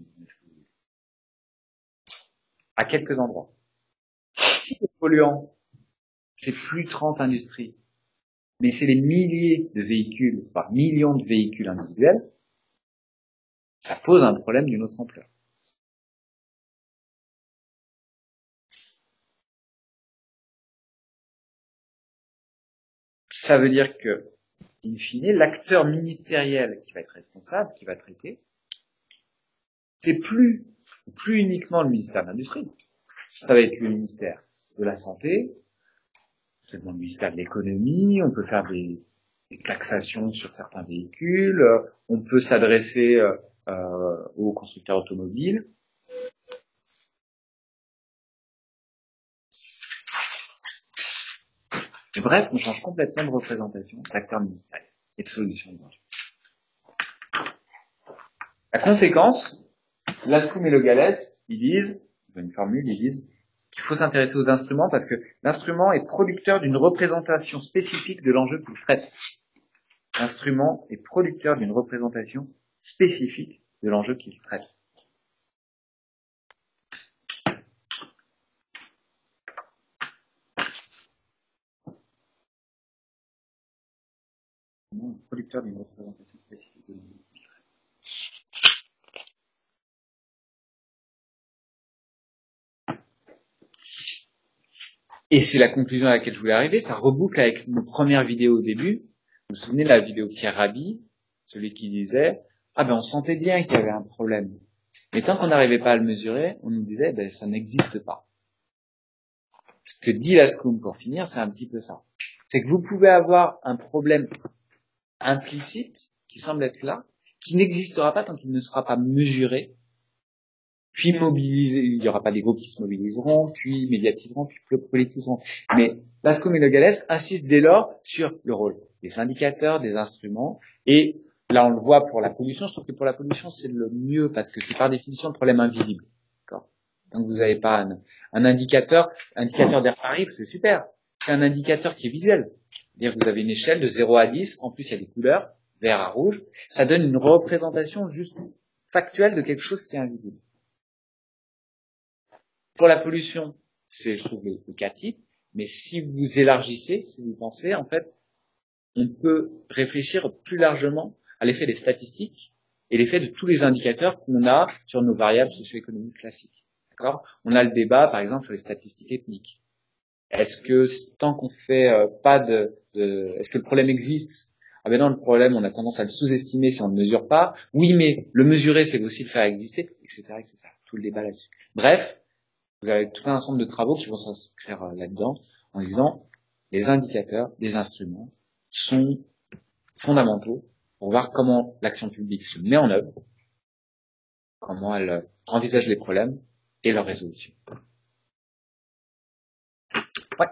à quelques endroits. Si le polluant, c'est plus 30 industries, mais c'est les milliers de véhicules, voire millions de véhicules individuels, ça pose un problème d'une autre ampleur. Ça veut dire que, in fine, l'acteur ministériel qui va être responsable, qui va traiter, c'est plus uniquement le ministère de l'Industrie. Ça va être le ministère de la Santé, c'est le ministère de l'Économie, on peut faire des taxations sur certains véhicules, on peut s'adresser aux constructeurs automobiles. Et bref, on change complètement de représentation d'acteurs ministériels et de solutions de danger. La conséquence, Lascum et Le Gallès, ils disent qu'il faut s'intéresser aux instruments parce que l'instrument est producteur d'une représentation spécifique de l'enjeu qu'il traite. L'instrument est producteur d'une représentation spécifique de l'enjeu qu'il traite. Producteur d'une représentation spécifique de l'enjeu qu'il traite. Et c'est la conclusion à laquelle je voulais arriver, ça reboucle avec nos premières vidéos au début. Vous vous souvenez de la vidéo Pierre Rabhi, celui qui disait « Ah ben on sentait bien qu'il y avait un problème. Mais tant qu'on n'arrivait pas à le mesurer, on nous disait ben ça n'existe pas. » Ce que dit Lascum pour finir, c'est un petit peu ça. C'est que vous pouvez avoir un problème implicite qui semble être là, qui n'existera pas tant qu'il ne sera pas mesuré, puis mobilisé. Il n'y aura pas des groupes qui se mobiliseront, puis médiatiseront, puis politiseront. Mais Lascum et Le Gallès insistent dès lors sur le rôle des indicateurs, des instruments, et là on le voit pour la pollution. Je trouve que pour la pollution c'est le mieux parce que c'est par définition le problème invisible. D'accord ? Donc vous n'avez pas un indicateur d'air par litre, c'est super. C'est un indicateur qui est visuel. C'est-à-dire que vous avez une échelle de 0 à 10, en plus il y a des couleurs, vert à rouge, ça donne une représentation juste factuelle de quelque chose qui est invisible. Pour la pollution, c'est, je trouve, le cas type, mais si vous élargissez, si vous pensez, en fait, on peut réfléchir plus largement à l'effet des statistiques et l'effet de tous les indicateurs qu'on a sur nos variables socio-économiques classiques. D'accord ? On a le débat, par exemple, sur les statistiques ethniques. Est-ce que tant qu'on fait est-ce que le problème existe ? Ah ben non, le problème, on a tendance à le sous-estimer si on ne le mesure pas. Oui, mais le mesurer, c'est aussi le faire exister, etc., etc. Tout le débat là-dessus. Bref, vous avez tout un ensemble de travaux qui vont s'inscrire là-dedans en disant les indicateurs, des instruments sont fondamentaux pour voir comment l'action publique se met en œuvre, comment elle envisage les problèmes et leur résolution. Ouais.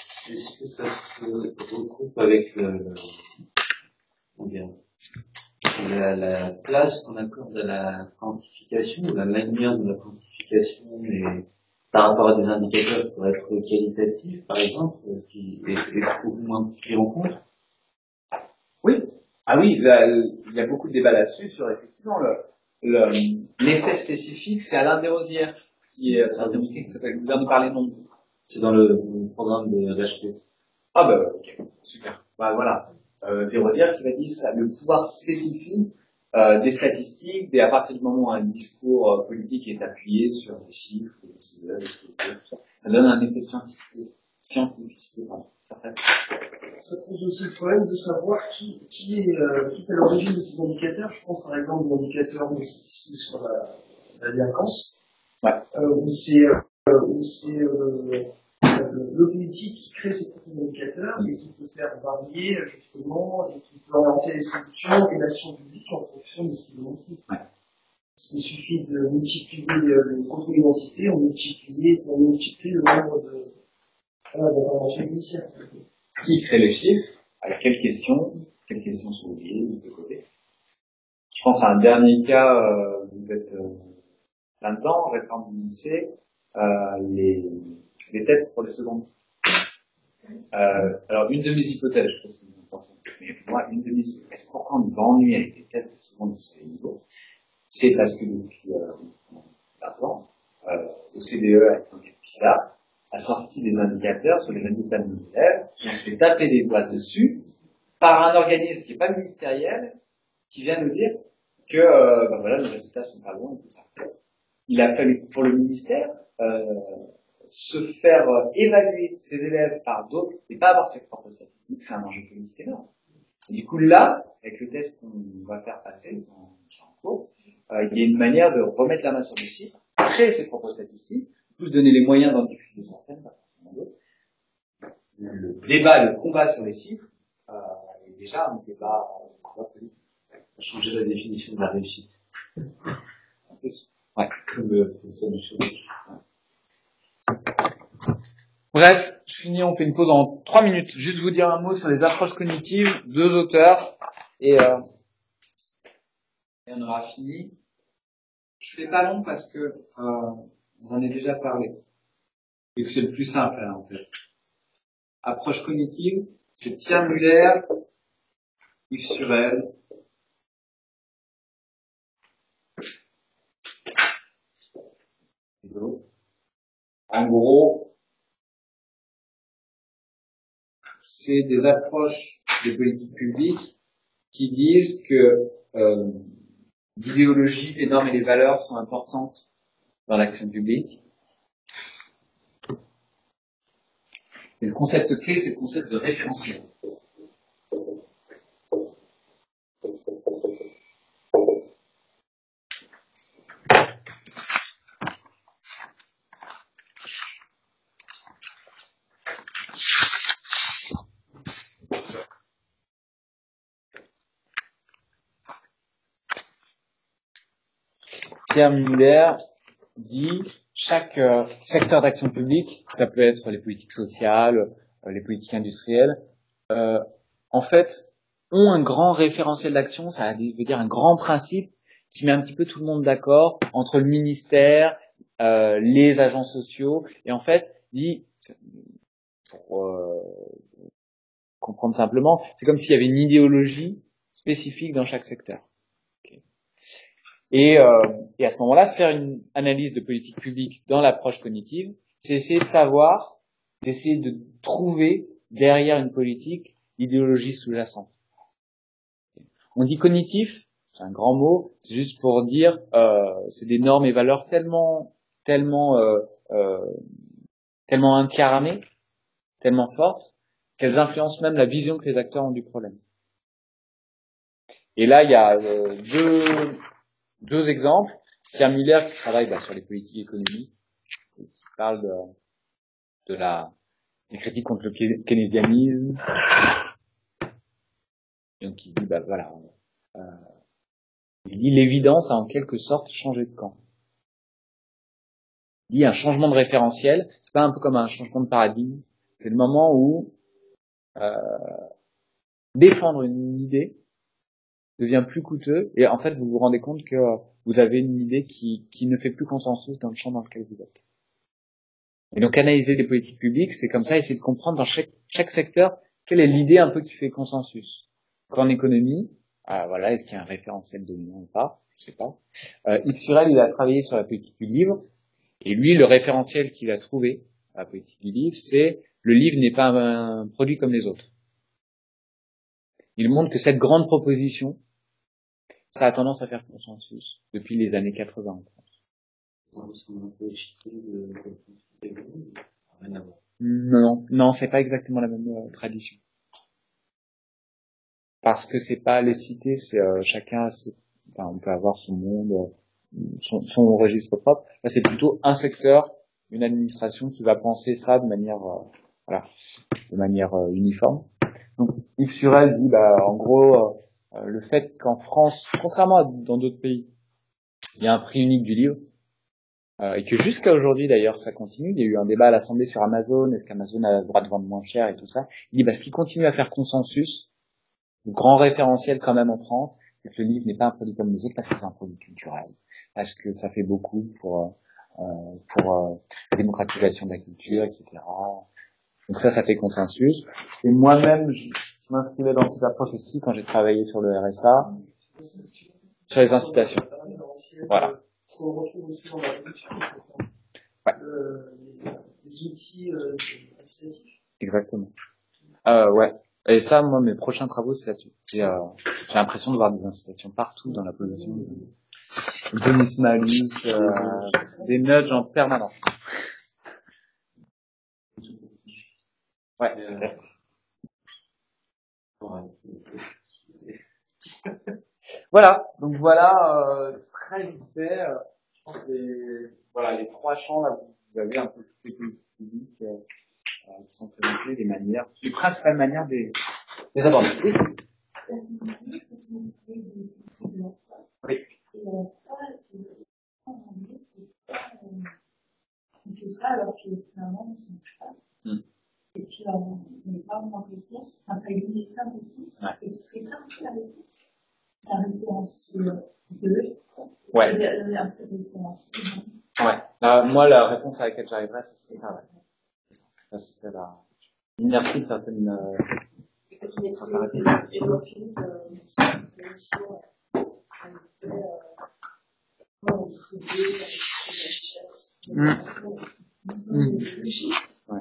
Est-ce que ça se regroupe avec c'est la place qu'on accorde à la quantification, ou la manière de la quantification par rapport à des indicateurs pour être qualitatifs, par exemple, qui est beaucoup moins pris en compte. Oui. Ah oui, il y a beaucoup de débats là-dessus sur effectivement l'effet spécifique, c'est Alain Desrosières qui est un théoricien qui s'appelle le de parler non. C'est dans le programme de l'HP. Ah bah ok, super. Bah voilà. Desrosières qui va dire ça, le pouvoir spécifique des statistiques, à partir du moment où un discours politique est appuyé sur des chiffres, des cibles, des structures, tout ça, ça donne un effet scientificité, pardon. Ça pose aussi le problème de savoir qui est à l'origine de ces indicateurs. Je pense par exemple aux indicateurs de statistique sur la délinquance, ouais. où c'est le politique qui crée ses propres indicateurs et qui peut faire varier justement et qui peut orienter les solutions et l'action publique en fonction de ce qu'il montre. Ouais. Il suffit de multiplier le contrôle d'identité, on multiplie le nombre d'interventions initiales. Qui crée le chiffre? Avec quelles questions sont liées de côté? Je pense à un dernier cas, vous êtes là-dedans, réforme du lycée, les tests pour les secondes. Alors, une de mes hypothèses, je sais pas ce que vous en pensez, mais pour moi, une de mes hypothèses, pourquoi on nous ennuie avec les tests de seconde de ces niveaux, c'est parce que depuis 20 ans, l'OCDE, avec l'enquête PISA, a sorti des indicateurs sur les résultats de nos élèves, et on se fait taper les doigts dessus par un organisme qui n'est pas ministériel, qui vient nous dire que voilà, nos résultats sont pas bons et tout ça. Il a fallu pour le ministère se faire évaluer ses élèves par d'autres et pas avoir ses propres statistiques, c'est un enjeu politique énorme. Et du coup là, avec le test qu'on va faire passer, c'est en cours, il y a une manière de remettre la main sur les chiffres, créer ses propres statistiques, plus donner les moyens d'en diffuser certaines, pas forcément d'autres. Le débat, le combat sur les chiffres est déjà un débat politique. Changer la définition de la réussite. En plus. Ouais. Comme ça, monsieur. Bref, je finis, on fait une pause en 3 minutes. Juste vous dire un mot sur les approches cognitives, 2 auteurs, et on aura fini. Je fais pas long parce que j'en ai déjà parlé. Et que c'est le plus simple, là, en fait. Approche cognitive, c'est Pierre Muller, Yves Surel. En gros, c'est des approches des politiques publiques qui disent que l'idéologie, les normes et les valeurs sont importantes dans l'action publique. Et le concept clé, c'est le concept de référentiel. Pierre Muller dit chaque secteur d'action publique, ça peut être les politiques sociales, les politiques industrielles, en fait, ont un grand référentiel d'action, ça veut dire un grand principe qui met un petit peu tout le monde d'accord entre le ministère, les agents sociaux, et en fait, dit, pour comprendre simplement, c'est comme s'il y avait une idéologie spécifique dans chaque secteur. Et à ce moment-là, faire une analyse de politique publique dans l'approche cognitive, c'est essayer de savoir, d'essayer de trouver derrière une politique l'idéologie sous-jacente. On dit cognitif, c'est un grand mot, c'est juste pour dire c'est des normes et valeurs tellement incarnées, tellement fortes, qu'elles influencent même la vision que les acteurs ont du problème. Et là, il y a deux exemples. Pierre Muller qui travaille sur les politiques économiques, et qui parle des critiques contre le keynésianisme. Donc il dit, il dit l'évidence a en quelque sorte changé de camp. Il dit un changement de référentiel, c'est pas un peu comme un changement de paradigme, c'est le moment où défendre une idée devient plus coûteux, et en fait, vous vous rendez compte que vous avez une idée qui ne fait plus consensus dans le champ dans lequel vous êtes. Et donc, analyser des politiques publiques, c'est comme ça, essayer de comprendre dans chaque secteur quelle est l'idée un peu qui fait consensus. Donc, en économie, voilà, est-ce qu'il y a un référentiel dominant ou pas? Je sais pas. Yves Surel, il a travaillé sur la politique du livre, et lui, le référentiel qu'il a trouvé à la politique du livre, c'est le livre n'est pas un produit comme les autres. Il montre que cette grande proposition, ça a tendance à faire consensus depuis les années 80 en France. Non, c'est pas exactement la même tradition. Parce que c'est pas les cités, c'est chacun, enfin, on peut avoir son monde, son registre propre. Là, c'est plutôt un secteur, une administration qui va penser ça de manière, de manière uniforme. Donc, Yves Surel dit, en gros, le fait qu'en France, contrairement à dans d'autres pays, il y a un prix unique du livre, et que jusqu'à aujourd'hui d'ailleurs ça continue. Il y a eu un débat à l'Assemblée sur Amazon, est-ce qu'Amazon a le droit de vendre moins cher et tout ça. Il dit ce qui continue à faire consensus, le grand référentiel quand même en France, c'est que le livre n'est pas un produit comme les autres parce que c'est un produit culturel, parce que ça fait beaucoup pour la démocratisation de la culture, etc. Donc ça fait consensus. Et moi-même, je m'inscrivais dans cette approche aussi quand j'ai travaillé sur le RSA, sur les incitations. Voilà. Ce qu'on retrouve aussi dans la culture, les outils incitatifs. Exactement. Ouais. Et ça, moi, mes prochains travaux, c'est là-dessus. J'ai l'impression de voir des incitations partout dans la politique. Bonus malus, des nudges en permanence. Ouais. Voilà. Donc voilà, très vite fait, je pense que les trois champs là, vous avez un peu toutes les politiques publiques qui sont présentées, les principales manières de les aborder. Oui. On fait ça alors que finalement, ça ne marche pas. Et puis, on n'est pas en réponse, enfin, pas une réponse. Et c'est ça un peu la réponse. Sa réponse, c'est deux. Ouais. Un peu de réponse. Ouais. Moi, la réponse à laquelle j'arriverais, c'est ça, ouais. Ça, c'est l'inertie de certaines, Et au fil de l'émission, comment distribuer la richesse. Ouais.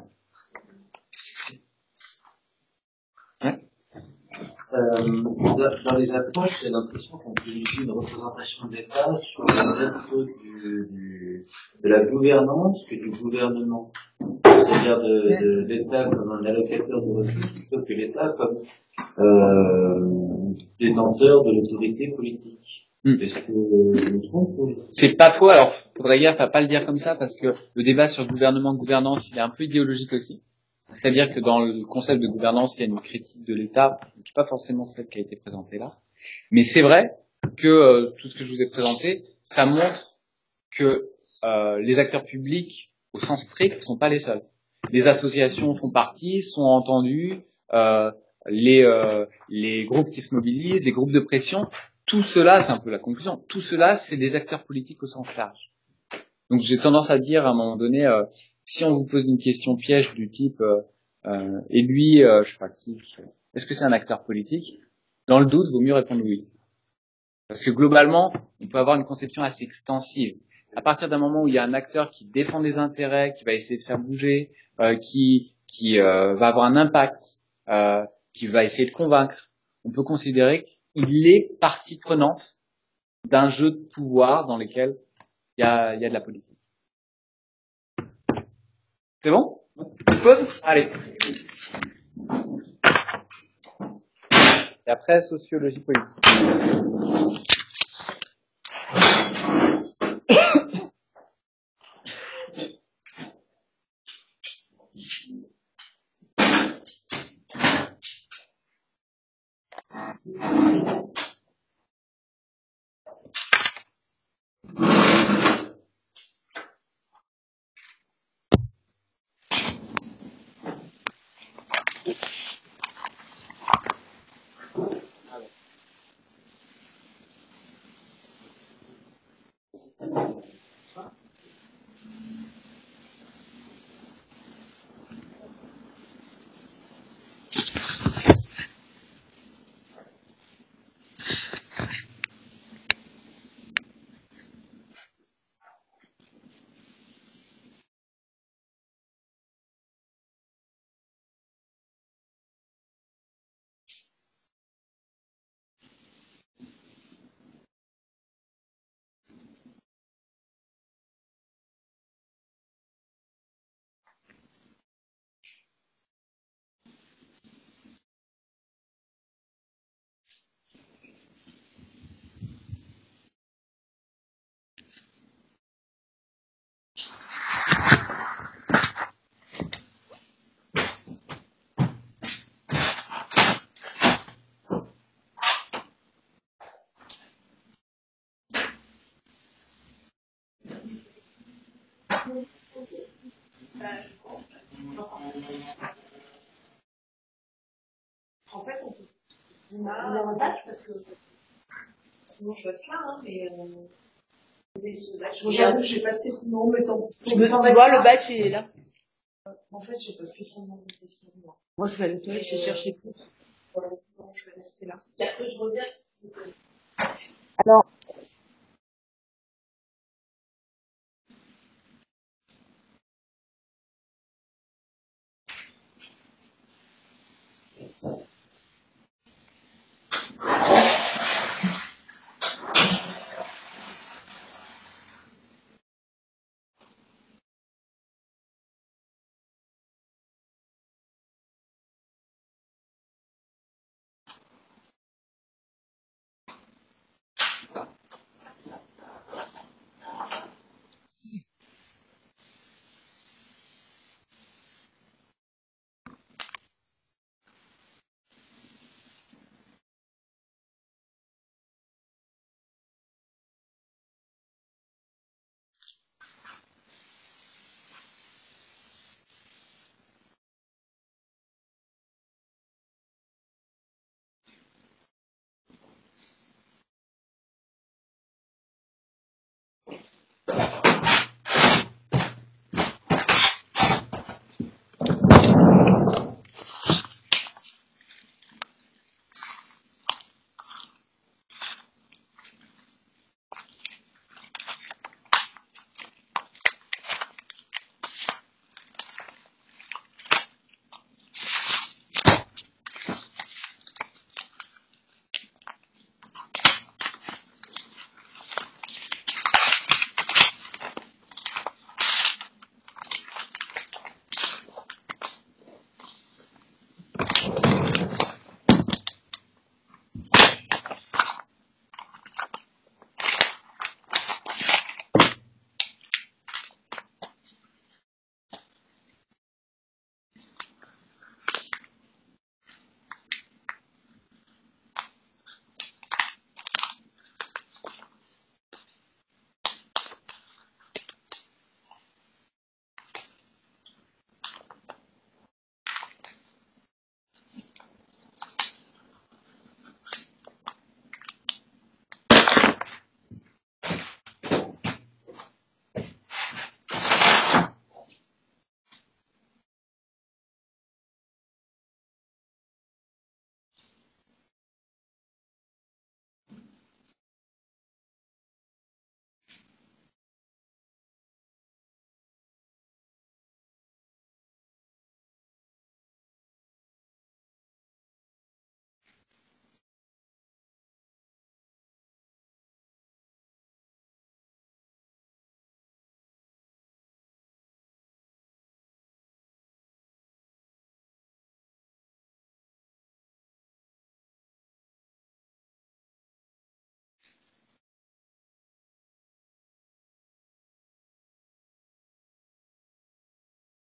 Dans les approches, j'ai l'impression qu'on privilégie une représentation de l'État sur les aspects de la gouvernance que du gouvernement. C'est-à-dire de l'État comme un allocateur de ressources plutôt que l'État comme détenteur de l'autorité politique. Est-ce que je me trompe ou... C'est pas faux, alors faudrait gaffe à pas le dire comme ça parce que le débat sur gouvernement-gouvernance, il est un peu idéologique aussi. C'est-à-dire que dans le concept de gouvernance, il y a une critique de l'État, qui n'est pas forcément celle qui a été présentée là. Mais c'est vrai que tout ce que je vous ai présenté, ça montre que les acteurs publics, au sens strict, sont pas les seuls. Les associations font partie, sont entendues, les groupes qui se mobilisent, les groupes de pression, tout cela, c'est un peu la conclusion, tout cela, c'est des acteurs politiques au sens large. Donc j'ai tendance à dire à un moment donné, si on vous pose une question piège du type et lui, je sais pas qui, est-ce que c'est un acteur politique? Dans le doute, vaut mieux répondre oui. Parce que globalement, on peut avoir une conception assez extensive. À partir d'un moment où il y a un acteur qui défend des intérêts, qui va essayer de faire bouger, qui va avoir un impact, qui va essayer de convaincre, on peut considérer qu'il est partie prenante d'un jeu de pouvoir dans lequel il y a de la politique. C'est bon? Pause? Allez. Et après, sociologie politique. climat, un badge, parce que sinon je reste là, hein, mais j'avoue que j'ai pas spécialement le temps. Tu vois, le badge, il est là. En fait, j'ai pas spécialement de questions. Moi, je vais aller toilettes, je cherche les cours. Non, je vais rester là. Et après, je reviens. Alors,